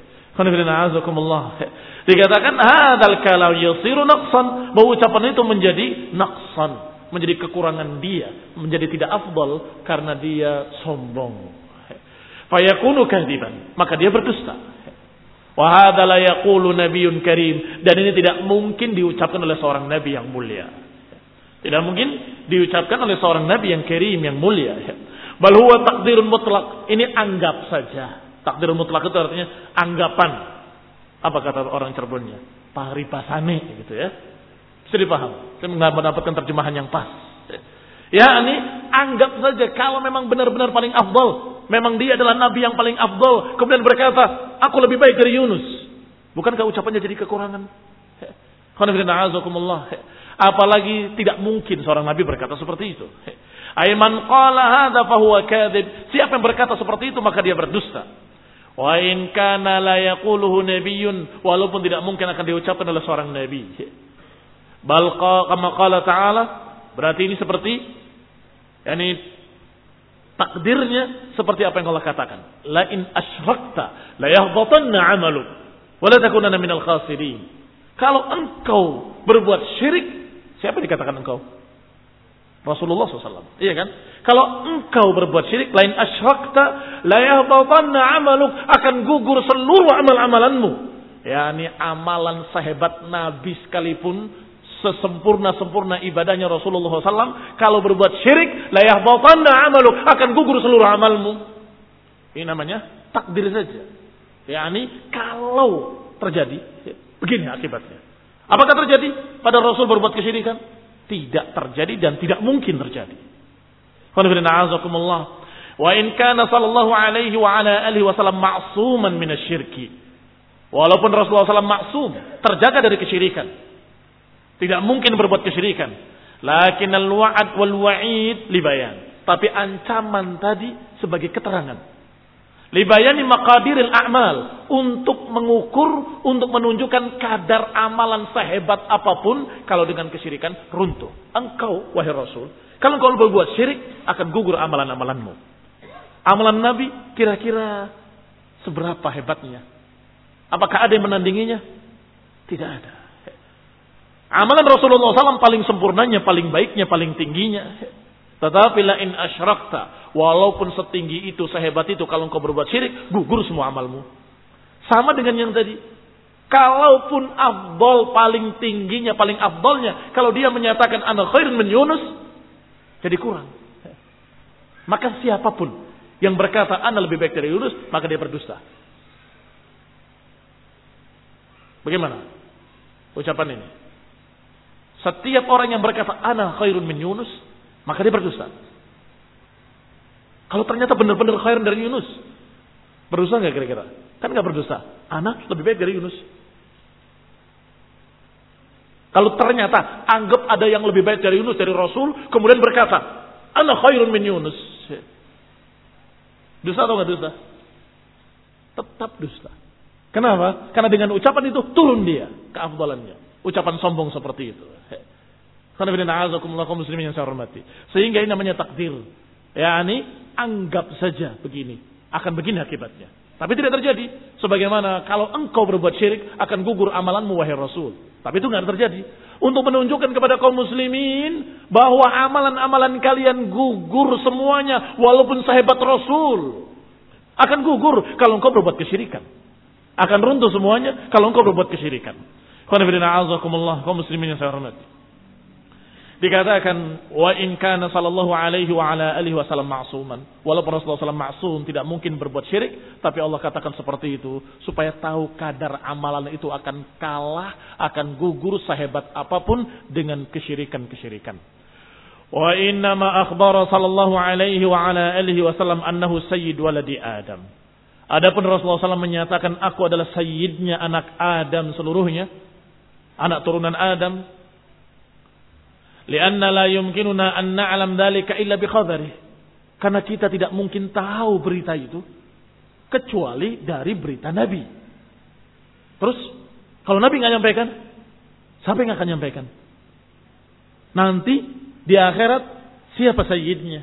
Dikatakan hadzal kalam yasiru naqsan, bahwa ucapan itu menjadi naqsan, menjadi kekurangan dia, menjadi tidak afdal karena dia sombong. Fayakunu kadziban, maka dia berdusta. Wa hadza la yaqulu nabiyyun karim, dan ini tidak mungkin diucapkan oleh seorang nabi yang mulia. Tidak mungkin diucapkan oleh seorang nabi yang karim, yang mulia. Bal huwa taqdirun mutlaq, ini anggap saja. Takdir mutlak itu artinya anggapan. Apa kata orang Cirebonnya? Paripasane gitu ya. Bisa dipaham. Saya enggak mendapatkan terjemahan yang pas. Ya, ini anggap saja kalau memang benar-benar paling afdal, memang dia adalah nabi yang paling afdal, kemudian berkata, aku lebih baik dari Yunus. Bukankah ucapannya jadi kekurangan? Apalagi tidak mungkin seorang nabi berkata seperti itu. Ayman qala hadza fa huwa kadzib. Siapa yang berkata seperti itu maka dia berdusta. Wa in kana la yaquluhu nabiyyun, walaupun tidak mungkin akan diucapkan oleh seorang nabi. Bal kama qala ta'ala, berarti ini seperti yakni takdirnya seperti apa yang Allah katakan. La in asyrakta la yahbatanna 'amaluk wa la takunanna minal khasirin. Kalau engkau berbuat syirik, siapa dikatakan engkau? Rasulullah shallallahu alaihi wasallam. Iya kan? Kalau engkau berbuat syirik, lain asyrakta la yahbatanna 'amaluk, akan gugur seluruh amal-amalanmu. yakni amalan sehebat Nabi sekalipun, sesempurna-sempurna ibadahnya Rasulullah shallallahu alaihi wasallam, kalau berbuat syirik, la yahbatanna 'amaluk, akan gugur seluruh amalmu. Ini namanya takdir saja. yakni kalau terjadi, begini akibatnya. Apakah terjadi pada Rasul berbuat kesyirikan? Tidak terjadi dan tidak mungkin terjadi. Wa in kana sallallahu alaihi wa ala alihi wasallam ma'suman minasyirki. Walaupun Rasulullah shallallahu alaihi wasallam maksum, terjaga dari kesyirikan, tidak mungkin berbuat kesyirikan. Lakin al-wa'ad wal wa'id libayan. Tapi ancaman tadi sebagai keterangan. Libayani maqadiril a'mal, untuk mengukur, untuk menunjukkan kadar amalan sehebat apapun, kalau dengan kesyirikan runtuh. Engkau wahai Rasul, kalau engkau berbuat syirik akan gugur amalan-amalanmu. Amalan Nabi kira-kira seberapa hebatnya? Apakah ada yang menandinginya? Tidak ada. Amalan Rasulullah shallallahu alaihi wasallam paling sempurnanya, paling baiknya, paling tingginya. Tetapi la in asyrakta, walaupun setinggi itu, sehebat itu, kalau engkau berbuat syirik, gugur semua amalmu. Sama dengan yang tadi. Kalaupun afdal, paling tingginya, paling afdalnya, kalau dia menyatakan ana khairun min Yunus, jadi kurang. Maka siapapun yang berkata ana lebih baik dari Yunus, maka dia berdusta. Bagaimana ucapan ini? Setiap orang yang berkata ana khairun min Yunus, maka dia berdusta. Kalau ternyata benar-benar khairan dari Yunus, berdusta nggak kira-kira? Kan nggak berdusta. Anak lebih baik dari Yunus. Kalau ternyata anggap ada yang lebih baik dari Yunus, dari Rasul, kemudian berkata, ana khairun min Yunus. Dusta atau nggak dusta? Tetap dusta. Kenapa? Karena dengan ucapan itu turun dia keafdalannya. Ucapan sombong seperti itu. Karena kaum muslimin yang saya hormati. Sehingga ini namanya takdir. Yani anggap saja begini. Akan begini akibatnya. Tapi tidak terjadi. Sebagaimana kalau engkau berbuat syirik akan gugur amalanmu wahai Rasul. Tapi itu tidak terjadi. Untuk menunjukkan kepada kaum muslimin bahwa amalan-amalan kalian gugur semuanya. Walaupun sehebat Rasul. Akan gugur kalau engkau berbuat kesyirikan. Akan runtuh semuanya kalau engkau berbuat kesyirikan. Kaum muslimin yang saya hormati. Dikatakan wa in kana sallallahu alaihi wa ala alihi wasallam ma'suman. Walaupun Rasulullah sallallahu alaihi wasallam maksum, tidak mungkin berbuat syirik, tapi Allah katakan seperti itu supaya tahu kadar amalan itu akan kalah, akan gugur sehebat apapun dengan kesyirikan-kesyirikan. Wa inna ma akhbara sallallahu alaihi wa ala alihi wasallam annahu sayyid waladi Adam. Adapun Rasulullah sallallahu alaihi wasallam menyatakan aku adalah sayyidnya anak Adam seluruhnya, anak turunan Adam. Lianna la yumkinuna an na'lam dzalika illa bi khabari. Karena kita tidak mungkin tahu berita itu kecuali dari berita Nabi. Terus kalau Nabi enggak nyampaikan, siapa yang akan nyampaikan? Nanti di akhirat siapa sayyidnya?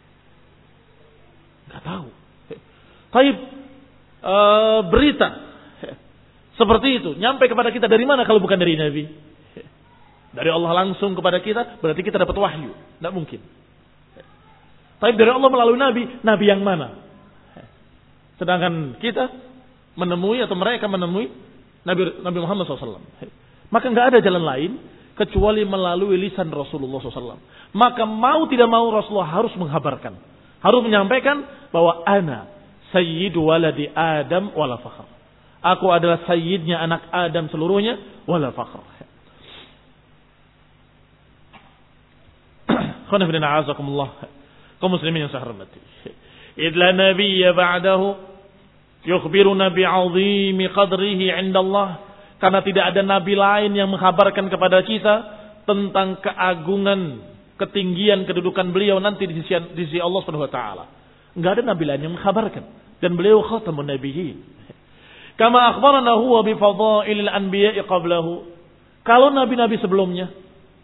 Enggak tahu. Baik, e, berita seperti itu nyampe kepada kita dari mana kalau bukan dari Nabi? Dari Allah langsung kepada kita, berarti kita dapat wahyu. Tidak mungkin. Tapi dari Allah melalui Nabi, Nabi yang mana? Sedangkan kita menemui atau mereka menemui Nabi, Nabi Muhammad shallallahu alaihi wasallam. Maka nggak ada jalan lain kecuali melalui lisan Rasulullah shallallahu alaihi wasallam. Maka mau tidak mau Rasulullah harus menghabarkan, harus menyampaikan bahwa ana sayyidu waladi Adam wala fakhr. Aku adalah sayyidnya anak Adam seluruhnya wala fakhr. Kaum muslimin yang saya hormati. Idla nabiyya ba'dahu yukhbiruna bi'azimi qadrihi 'inda Allah. Karena tidak ada nabi lain yang menghabarkan kepada kita tentang keagungan, ketinggian kedudukan beliau nanti di sisi, di sisi Allah Subhanahu wa taala. Enggak ada nabi lain yang menghabarkan dan beliau khatamun nabiyyin. Kama akhbarana huwa bi fadailil anbiya'i qablahu. Kalau nabi-nabi sebelumnya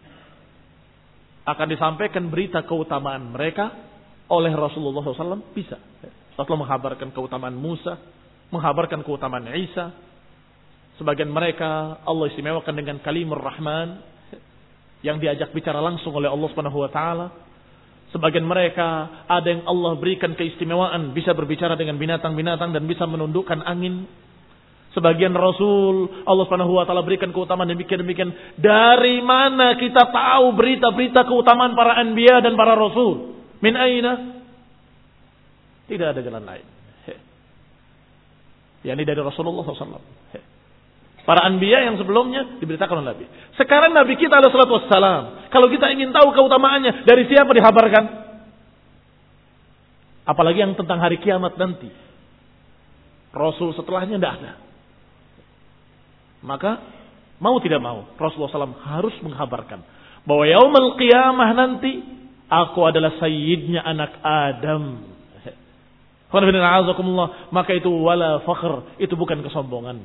akan disampaikan berita keutamaan mereka oleh Rasulullah shallallahu alaihi wasallam, bisa. Rasulullah menghabarkan keutamaan Musa, menghabarkan keutamaan Isa. Sebagian mereka Allah istimewakan dengan kalimur Rahman yang diajak bicara langsung oleh Allah Subhanahu wa taala. Sebagian mereka ada yang Allah berikan keistimewaan, bisa berbicara dengan binatang-binatang dan bisa menundukkan angin. Sebagian Rasul Allah Subhanahu wa taala berikan keutamaan demikian-demikian. Dari mana kita tahu berita-berita keutamaan para anbiya dan para rasul? Min aina? Tidak ada jalan lain. Yani dari Rasulullah shallallahu alaihi wasallam. Para anbiya yang sebelumnya diberitakan oleh Nabi. Sekarang Nabi kita alaihi salatu wassalam, kalau kita ingin tahu keutamaannya, dari siapa dihabarkan? Apalagi yang tentang hari kiamat nanti. Rasul setelahnya tidak ada. Maka mau tidak mau Rasulullah shallallahu alaihi wasallam harus menghabarkan bahwa yaumul qiyamah nanti aku adalah sayyidnya anak Adam. Maka itu wala fakhr, itu bukan kesombongan.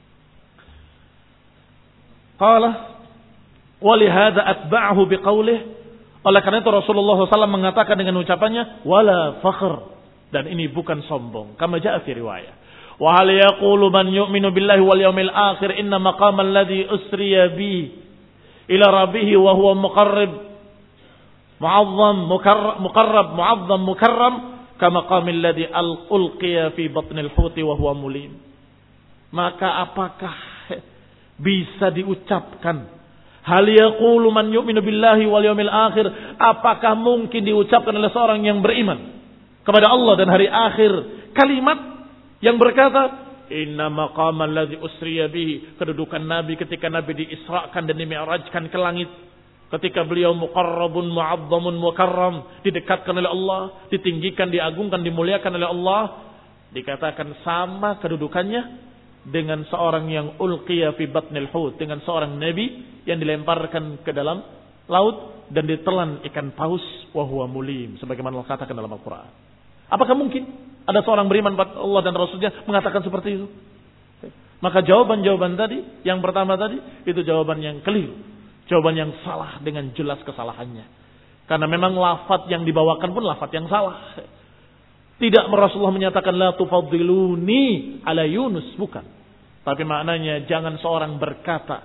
Qala walihada atba'ahu biqaulih. Oleh karena itu Rasulullah shallallahu alaihi wasallam mengatakan dengan ucapannya wala fakhr, dan ini bukan sombong. Kama jaa fi riwayah. Wa hal yaqulu man yu'minu billahi wal yawmil akhir inna maqama alladhi usriya bi ila rabbih wa huwa muqarrab mu'azzam muqarrab mu'azzam mukarram kama qamil ladzi ulqiya fi batnil huti wa huwa mulim. Maka apakah bisa diucapkan hal yaqulu man yu'minu billahi wal yawmil akhir, apakah mungkin diucapkan oleh seorang yang beriman kepada Allah dan hari akhir kalimat yang berkata inna maqamal ladzi usriya bihi, kedudukan Nabi ketika Nabi diisrakan dan dimi'rajkan ke langit, Ketika beliau muqarrabun, mu'azzamun, mukarram, didekatkan oleh Allah, ditinggikan, diagungkan, dimuliakan oleh Allah, dikatakan sama kedudukannya dengan seorang yang ulqiya fi batnil hut, dengan seorang nabi yang dilemparkan ke dalam laut dan ditelan ikan paus wa huwa mulim, sebagaimana Allah katakan dalam Al-Qur'an. Apakah mungkin ada seorang beriman pada Allah dan Rasulnya mengatakan seperti itu? Maka jawaban-jawaban tadi, yang pertama tadi, itu jawaban yang keliru. Jawaban yang salah dengan jelas kesalahannya. Karena memang lafaz yang dibawakan pun lafaz yang salah. Tidak Rasulullah menyatakan la tufaddiluni ala Yunus, bukan. Tapi maknanya jangan seorang berkata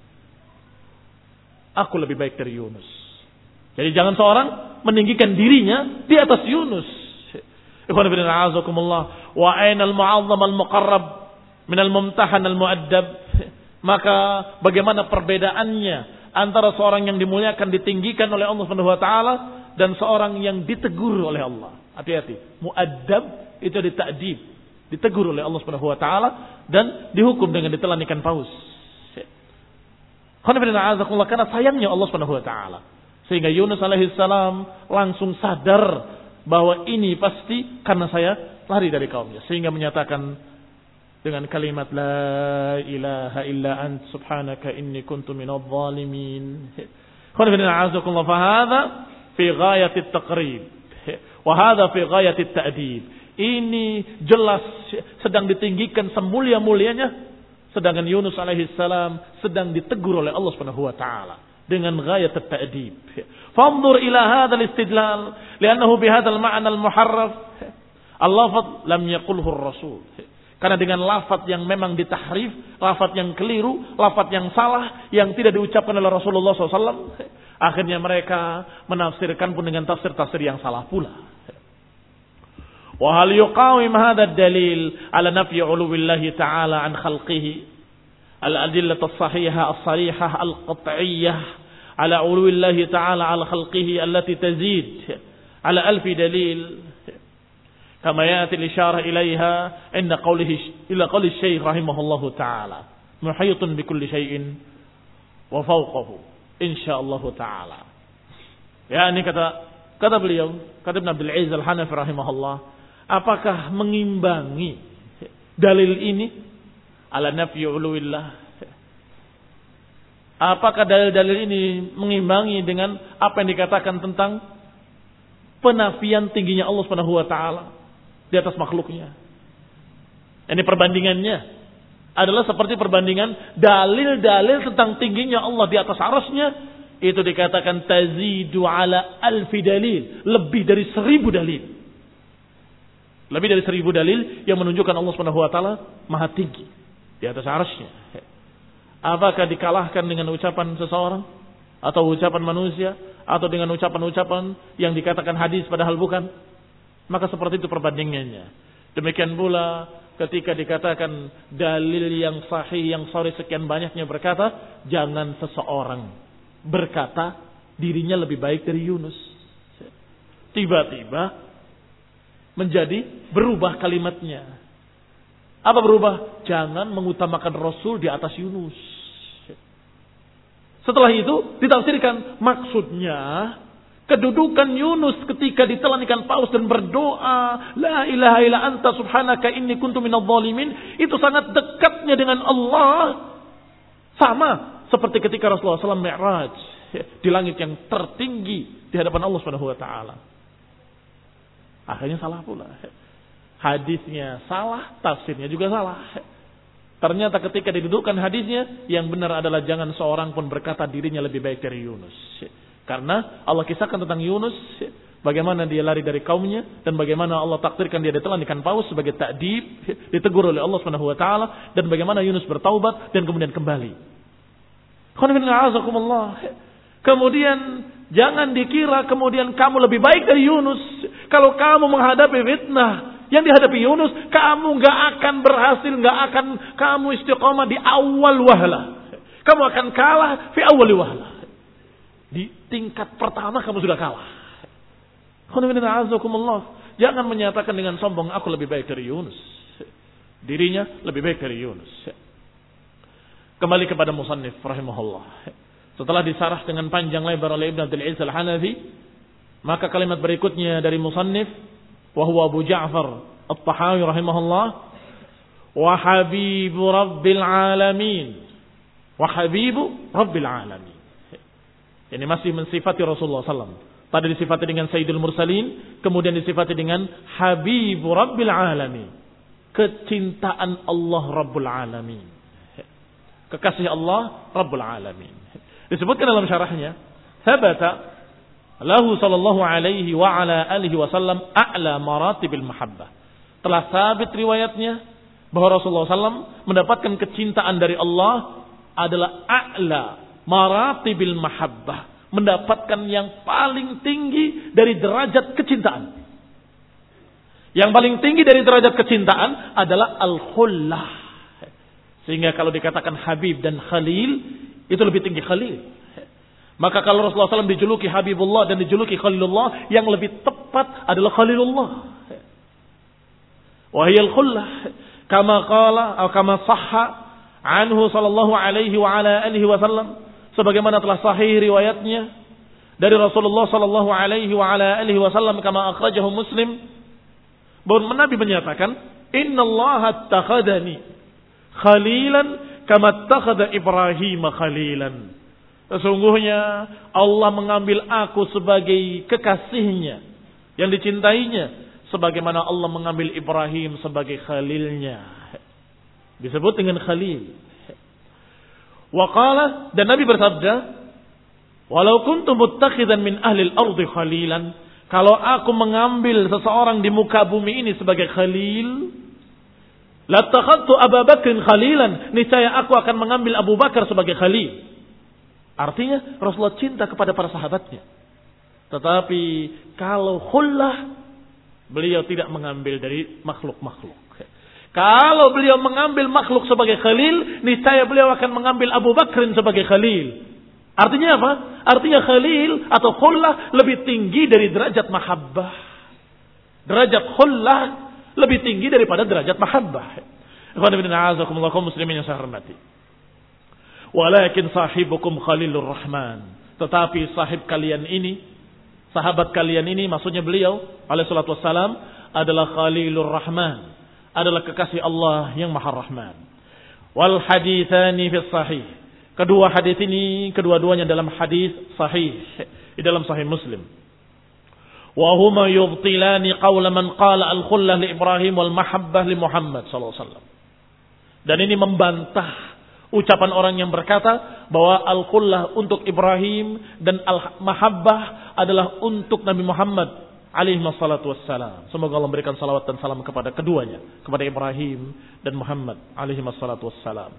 aku lebih baik dari Yunus. Jadi jangan seorang meninggikan dirinya di atas Yunus. Ikhwan fillah a'azakumullah, wa ainal mu'azzam al-muqarrab min al-mumtahan al-mu'addab. Maka bagaimana perbedaannya antara seorang yang dimuliakan, ditinggikan oleh Allah Subhanahu wa taala dan seorang yang ditegur oleh Allah. Hati-hati, mu'addab itu dita'dib, ditegur oleh Allah Subhanahu wa taala dan dihukum dengan ditelan ikan paus. Karena sayangnya Allah Subhanahu wa taala, sehingga Yunus alaihi salam langsung sadar bahwa ini pasti karena saya lari dari kaumnya, sehingga menyatakan dengan kalimat la ilaha illa ant subhanaka inni kuntu minadh dhalimin. Khonibina fa hadha fi ghayati at-taqrib wa hadha fi ghayati at-ta'dib. Ini jelas sedang ditinggikan semulia-mulianya, sedangkan Yunus alaihi salam sedang ditegur oleh Allah Subhanahu wa taala dengan ghayat at-ta'dib. Fanzur ila hadha al-istidlal li'annahu bi hadha al-ma'na al-muharraf al-lafz lam yaqulhu ar-rasul. Karena dengan lafaz yang memang ditahrif, lafaz yang keliru, lafaz yang salah, yang tidak diucapkan oleh Rasulullah shallallahu alaihi wasallam, akhirnya mereka menafsirkan pun dengan tafsir-tafsir yang salah pula. Wa hal yuqawim hadha ad-dalil ala nafyi 'uluwillahi ta'ala 'an khalqihi al-adillah as-sahihah as-sarihah al-qat'iyyah ala 'uluwillahi ta'ala 'ala khalqihi allati tazid ala alfi dalil. كما يأتي الإشارة إليها عند قوله إلى قول الشيخ رحمه الله تعالى محيط بكل شيء وفوقه إن شاء الله تعالى. يعني kata kata beliau, kata Ibn Abdul Aziz Al-Hanafi rahimahullah, apakah mengimbangi dalil ini ala nafyi uluwillah? Apakah dalil-dalil ini mengimbangi dengan apa yang dikatakan tentang penafian tingginya Allah Subhanahu wa taala di atas makhluknya? Ini perbandingannya adalah seperti perbandingan dalil-dalil tentang tingginya Allah di atas arasnya, itu dikatakan tazidu ala alfi dalil, lebih dari seribu dalil. Lebih dari seribu dalil yang menunjukkan Allah Subhanahu wa taala maha tinggi di atas arasnya. Apakah dikalahkan dengan ucapan seseorang atau ucapan manusia atau dengan ucapan-ucapan yang dikatakan hadis padahal bukan? Maka seperti itu perbandingannya. Demikian pula ketika dikatakan dalil yang sahih yang sahih sekian banyaknya berkata, jangan seseorang berkata dirinya lebih baik dari Yunus. Tiba-tiba menjadi berubah kalimatnya. Apa berubah? Jangan mengutamakan Rasul di atas Yunus. Setelah itu ditafsirkan maksudnya kedudukan Yunus ketika ditelan ikan paus dan berdoa, la ilaha illa anta subhanaka inni kuntu minadh dhalimin, itu sangat dekatnya dengan Allah. Sama seperti ketika Rasulullah shallallahu alaihi wasallam Mi'raj di langit yang tertinggi di hadapan Allah Subhanahu wa taala. Akhirnya salah pula. Hadisnya salah, tafsirnya juga salah. Ternyata ketika didudukkan hadisnya, yang benar adalah jangan seorang pun berkata dirinya lebih baik dari Yunus. Karena Allah kisahkan tentang Yunus, bagaimana dia lari dari kaumnya dan bagaimana Allah takdirkan dia ditelan ikan paus sebagai ta'dib, ditegur oleh Allah Subhanahu wa taala, dan bagaimana Yunus bertaubat dan kemudian kembali. Kemudian jangan dikira kemudian kamu lebih baik dari Yunus. Kalau kamu menghadapi fitnah yang dihadapi Yunus, kamu enggak akan berhasil, enggak akan kamu istiqamah di awal wahla. Kamu akan kalah fi awal wahla. Di tingkat pertama kamu sudah kalah. Jangan menyatakan dengan sombong aku lebih baik dari Yunus. Dirinya lebih baik dari Yunus. Kembali kepada musannif rahimahullah. Setelah disarah dengan panjang lebar oleh Ibn Abdul Aziz Al-Hanafi, maka kalimat berikutnya dari musannif, wa huwa Abu Ja'far At-Tahawi rahimahullah, wa habibu rabbil alamin. Wa habibu rabbil alamin. Ini masih mensifati Rasulullah sallallahu alaihi wasallam. Tadi disifati dengan Sayyidul Mursalin, kemudian disifati dengan habibu rabbil alamin. Kecintaan Allah Rabbul Alamin. Kekasih Allah Rabbul Alamin. Disebutkan dalam syarahnya, sabata lahu sallallahu alaihi wa ala alihi wasallam a'la maratibil mahabbah. Telah sabit riwayatnya bahwa Rasulullah sallallahu alaihi wasallam mendapatkan kecintaan dari Allah adalah a'la maratibil mahabbah, mendapatkan yang paling tinggi dari derajat kecintaan. Yang paling tinggi dari derajat kecintaan adalah al-khullah. Sehingga kalau dikatakan Habib dan Khalil, itu lebih tinggi Khalil. Maka kalau Rasulullah sallallahu alaihi wasallam dijuluki Habibullah dan dijuluki Khalilullah, yang lebih tepat adalah Khalilullah. Wahiyal khullah. Kama qala atau kama sahha anhu sallallahu alaihi wa ala alihi wasallam. Sebagaimana telah sahih riwayatnya dari Rasulullah sallallahu alaihi wa ala alihi wasallam kama akhrajahu Muslim. Bahwa Nabi menyatakan, Inna Allah attakhadani khalilan kama attakhadha Ibrahim khalilan. Sesungguhnya Allah mengambil aku sebagai kekasihnya yang dicintainya, sebagaimana Allah mengambil Ibrahim sebagai khalilnya. Disebut dengan khalil. Wa qala, dan Nabi bersabda, walau kuntu muttakhidan min ahli al-ardi khalilan, kalau aku mengambil seseorang di muka bumi ini sebagai khalil, latakhadtu Abu Bakr khalilan, niscaya aku akan mengambil Abu Bakar sebagai khalil. Artinya Rasulullah cinta kepada para sahabatnya. Tetapi kalau khullah, beliau tidak mengambil dari makhluk-makhluk. Kalau beliau mengambil makhluk sebagai khalil, niscaya beliau akan mengambil Abu Bakr sebagai khalil. Artinya apa? Artinya khalil atau khullah lebih tinggi dari derajat mahabbah. Derajat khullah lebih tinggi daripada derajat mahabbah. Ikhwan fillah, a'azakumullah kaum muslimin yang saya hormati. Walakin sahibukum khalilur rahman. Tetapi sahib kalian ini, sahabat kalian ini, maksudnya beliau alaihi salatu wassalam, adalah khalilur rahman, adalah kekasih Allah yang maha rahman. Wal haditsani fi sahih. Kedua hadis ini, kedua-duanya dalam hadis sahih, di dalam sahih Muslim. Wa huma yubtilani qawla man qala al-khullah li Ibrahim wal mahabbah li Muhammad sallallahu alaihi wasallam. Dan ini membantah ucapan orang yang berkata bahwa al-khullah untuk Ibrahim dan al-mahabbah adalah untuk Nabi Muhammad alaihi wassalatu wassalam. Semoga Allah memberikan salawat dan salam kepada keduanya, kepada Ibrahim dan Muhammad alaihi wassalatu wassalam.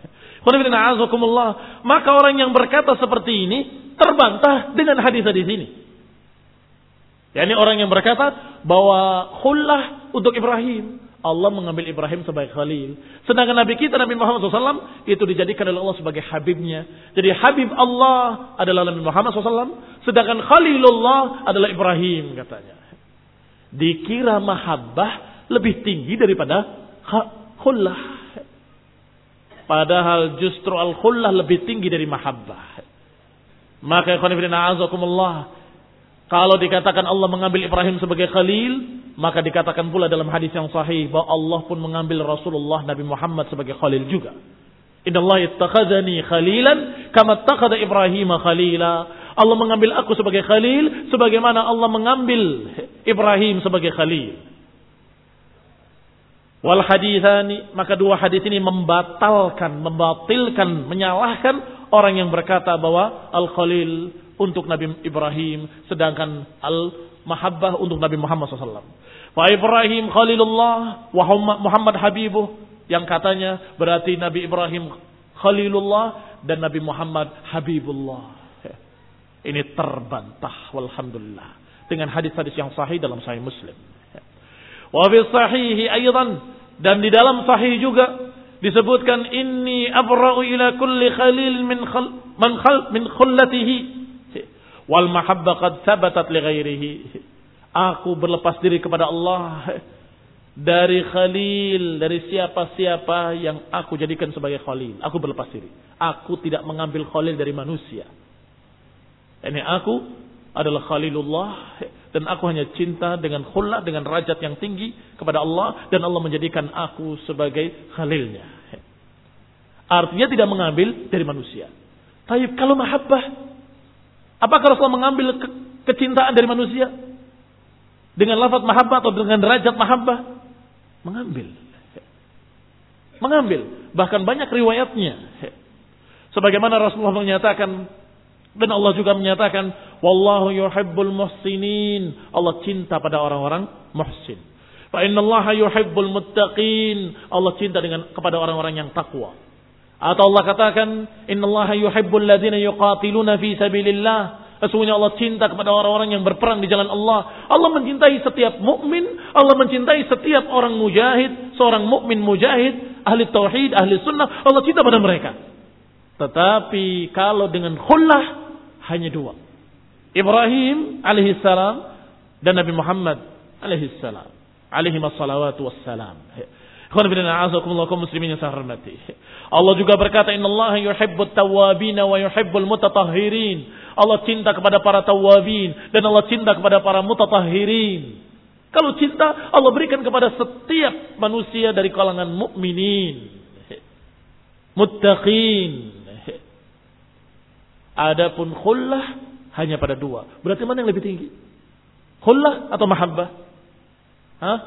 Maka orang yang berkata seperti ini terbantah dengan hadis-hadis ini. yakni orang yang berkata bahwa khullah untuk Ibrahim, Allah mengambil Ibrahim sebagai khalil. Sedangkan Nabi kita Nabi Muhammad shallallahu alaihi wasallam itu dijadikan oleh Allah sebagai habibnya. Jadi habib Allah adalah Nabi Muhammad shallallahu alaihi wasallam, sedangkan khalilullah adalah Ibrahim katanya. Dikira mahabbah lebih tinggi daripada khullah. Padahal justru al-khullah lebih tinggi dari mahabbah. Maka ikhwan fillah a'azakumullah, kalau dikatakan Allah mengambil Ibrahim sebagai khalil, maka dikatakan pula dalam hadis yang sahih bahwa Allah pun mengambil Rasulullah Nabi Muhammad sebagai khalil juga. Innallaha ittakhadhani khalilan kama ittakhadha Ibrahim khalila. Allah mengambil aku sebagai khalil sebagaimana Allah mengambil Ibrahim sebagai khalil. Wal haditsani, maka dua hadis ini membatalkan, membatilkan, menyalahkan orang yang berkata bahwa al-khalil untuk Nabi Ibrahim sedangkan al-mahabbah untuk Nabi Muhammad shallallahu alaihi wasallam. Wa Ibrahim khalilullah wa Muhammad habibuh, yang katanya berarti Nabi Ibrahim khalilullah dan Nabi Muhammad habibullah. Ini terbantah walhamdulillah dengan hadis-hadis yang sahih dalam sahih Muslim. Wa fi sahihi aidan, dan di dalam sahih juga disebutkan inni abra'u ila kulli khalil min khal man khal min khullatihi wal mahabbah qad thabatat li ghairihi. Aku berlepas diri kepada Allah dari khalil, dari siapa-siapa yang aku jadikan sebagai khalil. Aku berlepas diri. Aku tidak mengambil khalil dari manusia. Ini aku adalah Khalilullah dan aku hanya cinta dengan khullah, dengan derajat yang tinggi kepada Allah, dan Allah menjadikan aku sebagai khalilnya. Artinya tidak mengambil dari manusia. Tapi kalau mahabbah, apakah Rasulullah mengambil ke- kecintaan dari manusia dengan lafaz mahabbah atau dengan derajat mahabbah? Mengambil. Mengambil. Bahkan banyak riwayatnya. Sebagaimana Rasulullah menyatakan, dan Allah juga menyatakan, wallahu yuhibbul muhsinin. Allah cinta pada orang-orang muhsin. Fa innallaha yuhibbul muttaqin. Allah cinta dengan kepada orang-orang yang takwa. Atau Allah katakan, innallaha yuhibbul ladzina yuqatiluna fi sabilillah. Sesungguhnya Allah cinta kepada orang-orang yang berperang di jalan Allah. Allah mencintai setiap mukmin, Allah mencintai setiap orang mujahid, seorang mukmin mujahid, ahli tauhid, ahli sunnah, Allah cinta pada mereka. Tetapi kalau dengan khullah hanya dua. Ibrahim alaihi salam dan Nabi Muhammad alaihi salam. Alaihi wassalawatu wassalam. Ikhwan fillah, a'azakumullah kaum muslimin yang saya hormati. Allah juga berkata, innallaha yuhibbut tawwabin wa yuhibbul mutatahhirin. Allah cinta kepada para tawwabin dan Allah cinta kepada para mutatahhirin. Kalau cinta Allah berikan kepada setiap manusia dari kalangan mukminin, muttaqin. Adapun khullah hanya pada dua. Berarti mana yang lebih tinggi? Khullah atau mahabbah? Hah?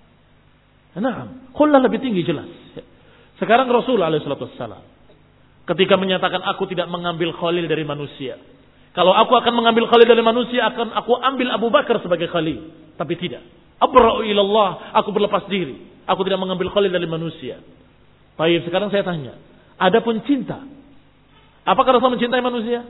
Nah, khullah lebih tinggi jelas. Sekarang Rasul alaihi salatu wassalam ketika menyatakan aku tidak mengambil khalil dari manusia. Kalau aku akan mengambil khalil dari manusia, akan aku ambil Abu Bakar sebagai khalil. Tapi tidak. Abra'u ilallah, aku berlepas diri. Aku tidak mengambil khalil dari manusia. Baik, sekarang saya tanya, adapun cinta, apakah Rasul mencintai manusia?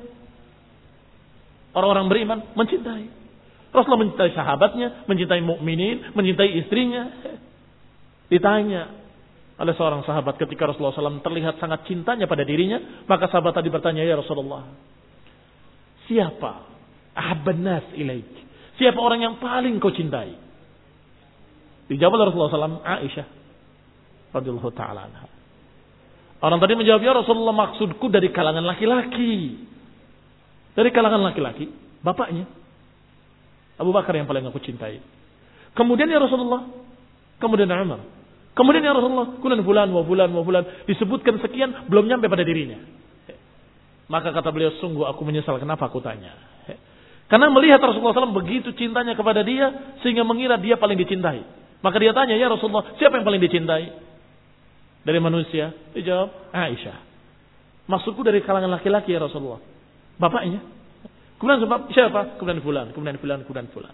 Orang-orang beriman mencintai. Rasulullah mencintai sahabatnya, mencintai mukminin, mencintai istrinya. Ditanya oleh seorang sahabat ketika Rasulullah shallallahu alaihi wasallam terlihat sangat cintanya pada dirinya, maka sahabat tadi bertanya, ya Rasulullah, siapa ahabban nas ilaik? Siapa orang yang paling kau cintai? Dijawab oleh Rasulullah shallallahu alaihi wasallam, Aisyah radhiyallahu taala anha. Orang tadi menjawab, ya Rasulullah, maksudku dari kalangan laki-laki. Dari kalangan laki-laki, bapaknya Abu Bakar yang paling aku cintai. Kemudian ya Rasulullah, kemudian Umar. Kemudian ya Rasulullah, kemudian bulan, wa bulan, wa bulan. Disebutkan sekian, belum nyampe pada dirinya. Maka kata beliau, sungguh aku menyesal kenapa aku tanya. Karena melihat Rasulullah shallallahu alaihi wasallam begitu cintanya kepada dia, sehingga mengira dia paling dicintai. Maka dia tanya, ya Rasulullah, siapa yang paling dicintai dari manusia? Dijawab, Aisyah. Maksudku dari kalangan laki-laki ya Rasulullah. Bapaknya. Kemudian siapa? Kemudian fulan, kemudian fulan, kemudian fulan.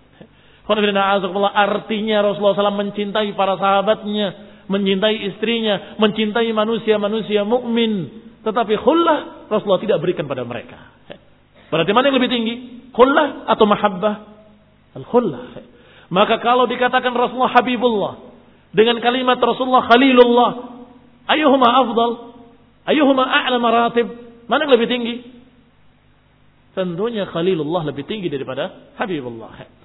Artinya Rasulullah shallallahu alaihi wasallam mencintai para sahabatnya, mencintai istrinya, mencintai manusia-manusia mukmin. Tetapi khullah Rasulullah tidak berikan pada mereka. Berarti mana yang lebih tinggi? Khullah atau mahabbah? Al-khullah. Maka kalau dikatakan Rasulullah Habibullah dengan kalimat Rasulullah Khalilullah, ayyuhuma afdal? Ayyuhuma a'la maratib? Mana yang lebih tinggi? Tentunya Khalilullah lebih tinggi daripada Habibullah.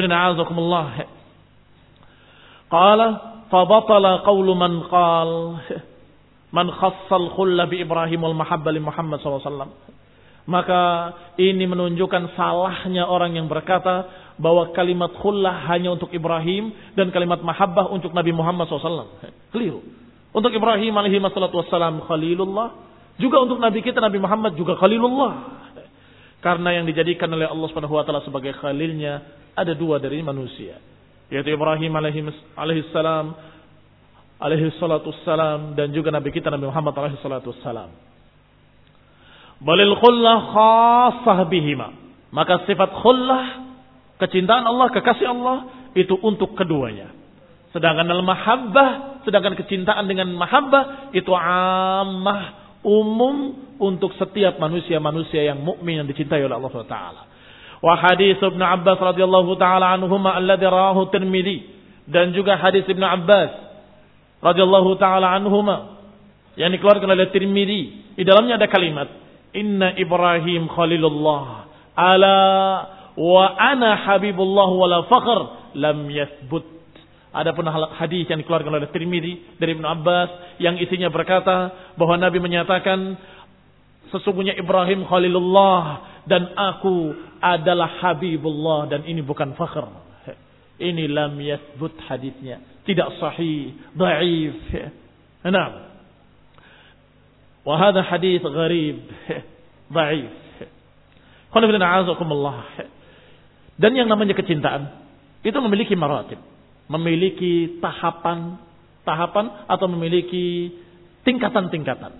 Qala fabatala qawlu man qal man khassal khulla bi Ibrahim wal mahabba li Muhammad sallallahu alaihi wasallam. Maka ini menunjukkan salahnya orang yang berkata bahwa kalimat khullah hanya untuk Ibrahim dan kalimat mahabbah untuk Nabi Muhammad sallallahu alaihi wasallam. Keliru. Untuk Ibrahim alaihi wassalam Khalilullah, juga untuk Nabi kita Nabi Muhammad juga Khalilullah. Karena yang dijadikan oleh Allah Subhanahu wa taala sebagai khalilnya ada dua dari manusia, yaitu Ibrahim alaihi salam alaihi salatu wassalam dan juga Nabi kita Nabi Muhammad alaihi salatu wassalam. Balil khullah khassah bihima. Maka sifat khullah, kecintaan Allah, kekasih Allah itu untuk keduanya. Sedangkan dalam mahabbah, sedangkan kecintaan dengan mahabbah itu ammah, umum untuk setiap manusia-manusia yang mukmin yang dicintai oleh Allah subhanahu wa taala. Wa hadis Ibnu Abbas radhiyallahu taala anhuma alladzi rawahu Tirmidzi, dan juga hadis Ibnu Abbas radhiyallahu taala anhuma yang dikeluarkan oleh Tirmidzi. Di dalamnya ada kalimat, inna Ibrahim khalilullah ala wa ana habibullah wala fakhr lam yathbut. Adapun hadis yang dikeluarkan oleh Tirmidzi dari Ibnu Abbas yang isinya berkata bahwa Nabi menyatakan sesungguhnya Ibrahim Khalilullah dan aku adalah Habibullah, dan ini bukan fakhr. Ini lam yathbut hadisnya, tidak sahih, dhaif. Naam. Wa hadha hadits gharib, dhaif. Qul inna a'azakumullah. Dan yang namanya kecintaan itu memiliki maratib, memiliki tahapan, tahapan atau memiliki tingkatan-tingkatan.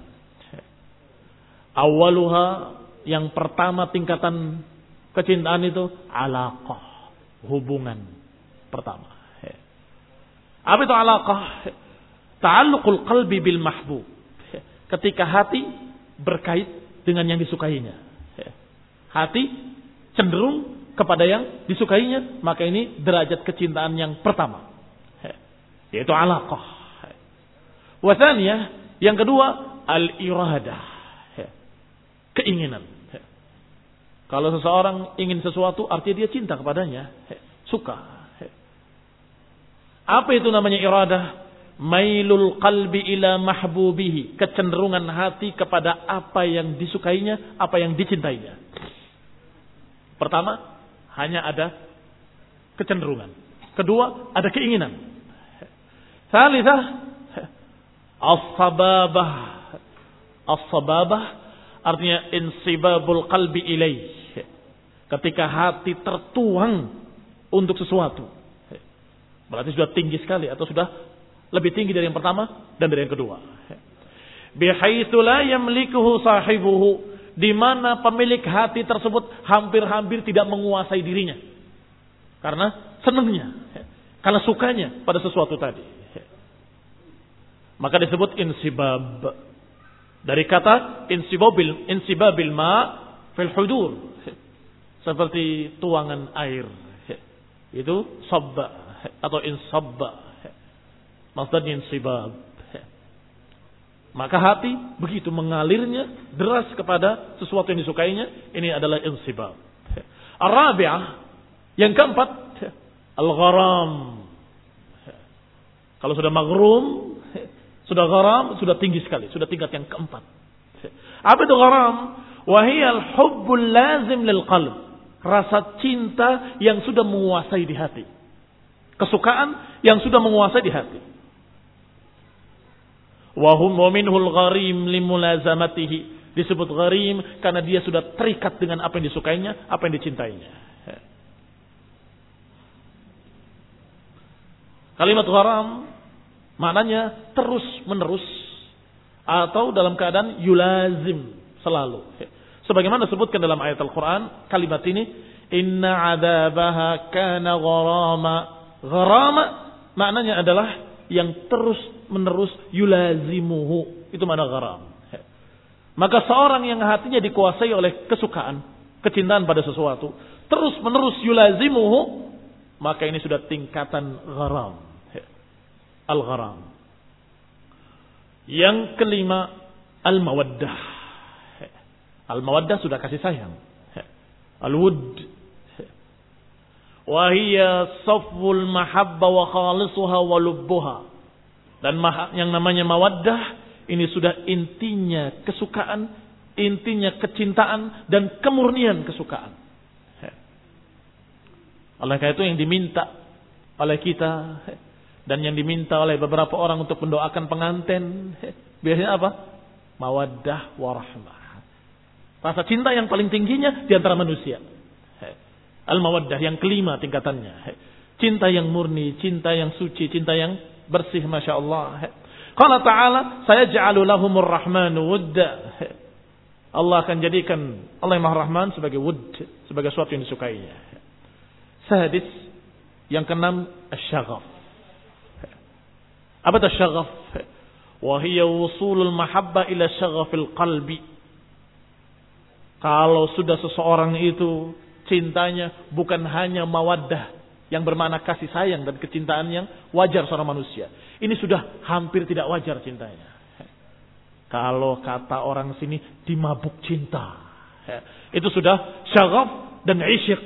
Awaluha, yang pertama tingkatan kecintaan itu alaqah, hubungan pertama. Apa itu alaqah? Ta'alluqul qalbi bil mahbub. Ketika hati berkait dengan yang disukainya. Hati cenderung kepada yang disukainya, maka ini derajat kecintaan yang pertama. Yaitu alaqah. Wa tsaniyah, yang kedua al-iradah. Keinginan. Kalau seseorang ingin sesuatu, artinya dia cinta kepadanya, suka. Apa itu namanya iradah? Mailul qalbi ila mahbubihi, kecenderungan hati kepada apa yang disukainya, apa yang dicintainya. Pertama, hanya ada kecenderungan. Kedua, ada keinginan. Salitsah, as-sababah. As-sababah artinya insibabul qalbi ilaih. Ketika hati tertuang untuk sesuatu, berarti sudah tinggi sekali atau sudah lebih tinggi dari yang pertama dan dari yang kedua. Bihaitsu la yamlikuhu sahibuhu, di mana pemilik hati tersebut hampir-hampir tidak menguasai dirinya. Karena senangnya, karena sukanya pada sesuatu tadi. Maka disebut insibab. Dari kata insibabil, insibabil ma fil hudur. Seperti tuangan air. Itu sabba atau insabba. Maksudnya insibab. Maka hati begitu mengalirnya deras kepada sesuatu yang disukainya, ini adalah insibab. Ar-rabi'ah, yang keempat, al-gharam. Kalau sudah maghrum, sudah gharam, sudah tinggi sekali, sudah tingkat yang keempat. Apa itu gharam? Wa hiya al-hubbul lazim lil qalb. Rasa cinta yang sudah menguasai di hati. Kesukaan yang sudah menguasai di hati. Wahum wa minhul gharim limulazamatihi, disebut gharim karena dia sudah terikat dengan apa yang disukainya, apa yang dicintainya. Kalimat gharam maknanya terus menerus atau dalam keadaan yulazim, selalu. Sebagaimana disebutkan dalam ayat Al-Quran, kalimat ini inna adabaha kana gharama. Gharama maknanya adalah yang terus menerus yulazimuhu, itu mana gharam. Maka seorang yang hatinya dikuasai oleh kesukaan, kecintaan pada sesuatu, terus menerus yulazimuhu, maka ini sudah tingkatan gharam. Al-gharam. Yang kelima, al-mawaddah. Al-mawaddah sudah kasih sayang. Al-wud. Wahia safwul mahabba wa khalisuha wa lubbuha. Dan yang namanya mawaddah ini sudah intinya kesukaan, intinya kecintaan dan kemurnian kesukaan. Oleh karena itu yang diminta oleh kita dan yang diminta oleh beberapa orang untuk mendoakan pengantin, biasanya apa? Mawaddah warahmah. Rasa cinta yang paling tingginya di antara manusia. Al-mawaddah yang kelima tingkatannya. Cinta yang murni, cinta yang suci, cinta yang bersih, Masya Allah. Qala ta'ala, sayaj'alu lahumur rahmanu wudda. Allah akan jadikan Allah yang Maha Rahman sebagai wud, sebagai sesuatu yang disukainya. Sadis, yang keenam, asy-syaghaf. Apa itu asy-syaghaf? Wa hiya wusulul mahabba ila syaghafil qalbi. Kalau sudah seseorang itu cintanya bukan hanya mawaddah yang bermakna kasih sayang dan kecintaan yang wajar seorang manusia. Ini sudah hampir tidak wajar cintanya. Kalau kata orang sini dimabuk cinta. Itu sudah syaghaf dan isyiq.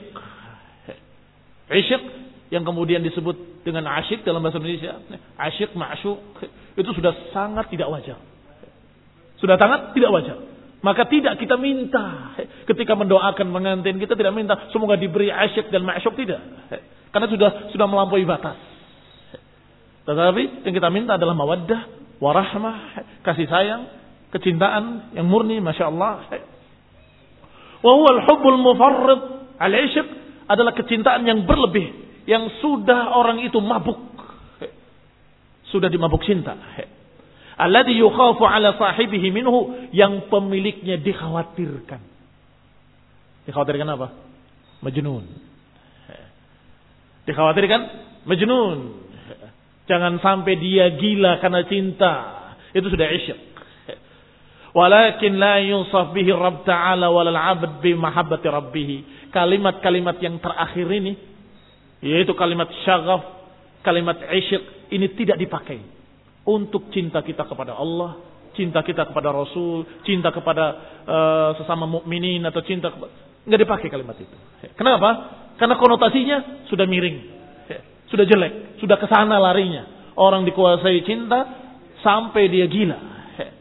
Isyiq yang kemudian disebut dengan asyik dalam bahasa Indonesia. Asyik, ma'syuk. Itu sudah sangat tidak wajar. Sudah sangat tidak wajar. Maka tidak kita minta ketika mendoakan pengantin, kita tidak minta semoga diberi asyik dan ma'syuk, tidak. Karena sudah sudah melampaui batas. Tetapi yang kita minta adalah mawaddah, warahmah, kasih sayang, kecintaan yang murni, masya Allah. Wa huwa al-hubbul mufarrid, al-ishq adalah kecintaan yang berlebih, yang sudah orang itu mabuk, sudah dimabuk cinta. Alladhi yukhafu ala sahibihi minhu, yang pemiliknya dikhawatirkan. Dikhawatirkan apa? Majnun. Dikhawatirkan majnun. Jangan sampai dia gila karena cinta. Itu sudah isyq. Walakin la yusaf bihi Rabb Ta'ala walal 'abd bi mahabbati rabbih. Kalimat-kalimat yang terakhir ini, yaitu kalimat syaghaf, kalimat isyq, ini tidak dipakai untuk cinta kita kepada Allah, cinta kita kepada Rasul, cinta kepada uh, sesama mukminin, atau cinta kepada... Enggak dipakai kalimat itu. Kenapa? Karena konotasinya sudah miring, sudah jelek, sudah kesana larinya. Orang dikuasai cinta sampai dia gila,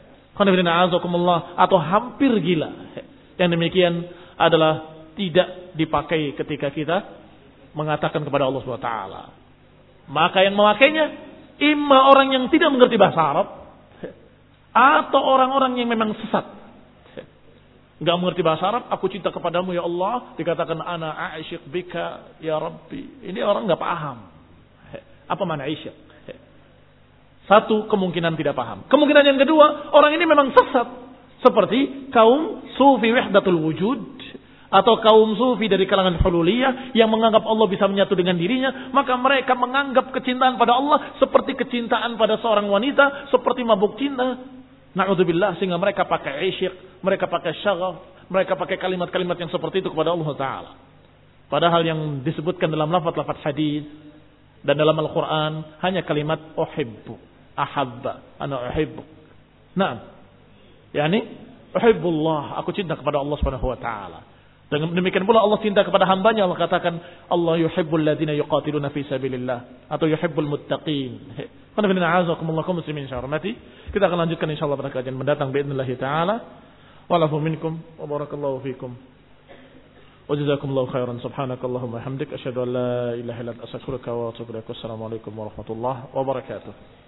atau hampir gila. Yang demikian adalah tidak dipakai ketika kita mengatakan kepada Allah subhanahu wa taala. Maka yang memakainya imma orang yang tidak mengerti bahasa Arab, atau orang-orang yang memang sesat. Enggak mengerti bahasa Arab, aku cinta kepadamu ya Allah, dikatakan ana a'syiq bika ya Rabbi. Ini orang enggak paham apa makna isyq. Satu, kemungkinan tidak paham. Kemungkinan yang kedua, orang ini memang sesat. Seperti kaum sufi wahdatul wujud, atau kaum sufi dari kalangan hululiyah yang menganggap Allah bisa menyatu dengan dirinya. Maka mereka menganggap kecintaan pada Allah seperti kecintaan pada seorang wanita, seperti mabuk cinta. Na'udzubillah, sehingga mereka pakai isyq, mereka pakai syaghaf, mereka pakai kalimat-kalimat yang seperti itu kepada Allah Ta'ala. Padahal yang disebutkan dalam lafaz-lafaz hadis dan dalam Al-Quran hanya kalimat uhibbu. Ahabba, ana uhibbu. Naam. Yani uhibbullah, aku cinta kepada Allah Subhanahu wa taala. Dan demikian pula Allah cinta kepada hambanya. Allah katakan Allah yuhibbul ladzina yuqatiluna fi sabilillah, atau yuhibbul muttaqin. Qul inna a'udzubikumullah kaum muslimin syarmati. Kita akan lanjutkan insyaallah pada kajian mendatang باذنillah taala. Walafu minkum wa barakallahu fikum. Wa jazakumullahu khairan. Subhanakallahumma hamdik asyhadu an la ilaha illa anta astaghfiruka wa atubu ilaik. Assalamualaikum warahmatullahi wabarakatuh.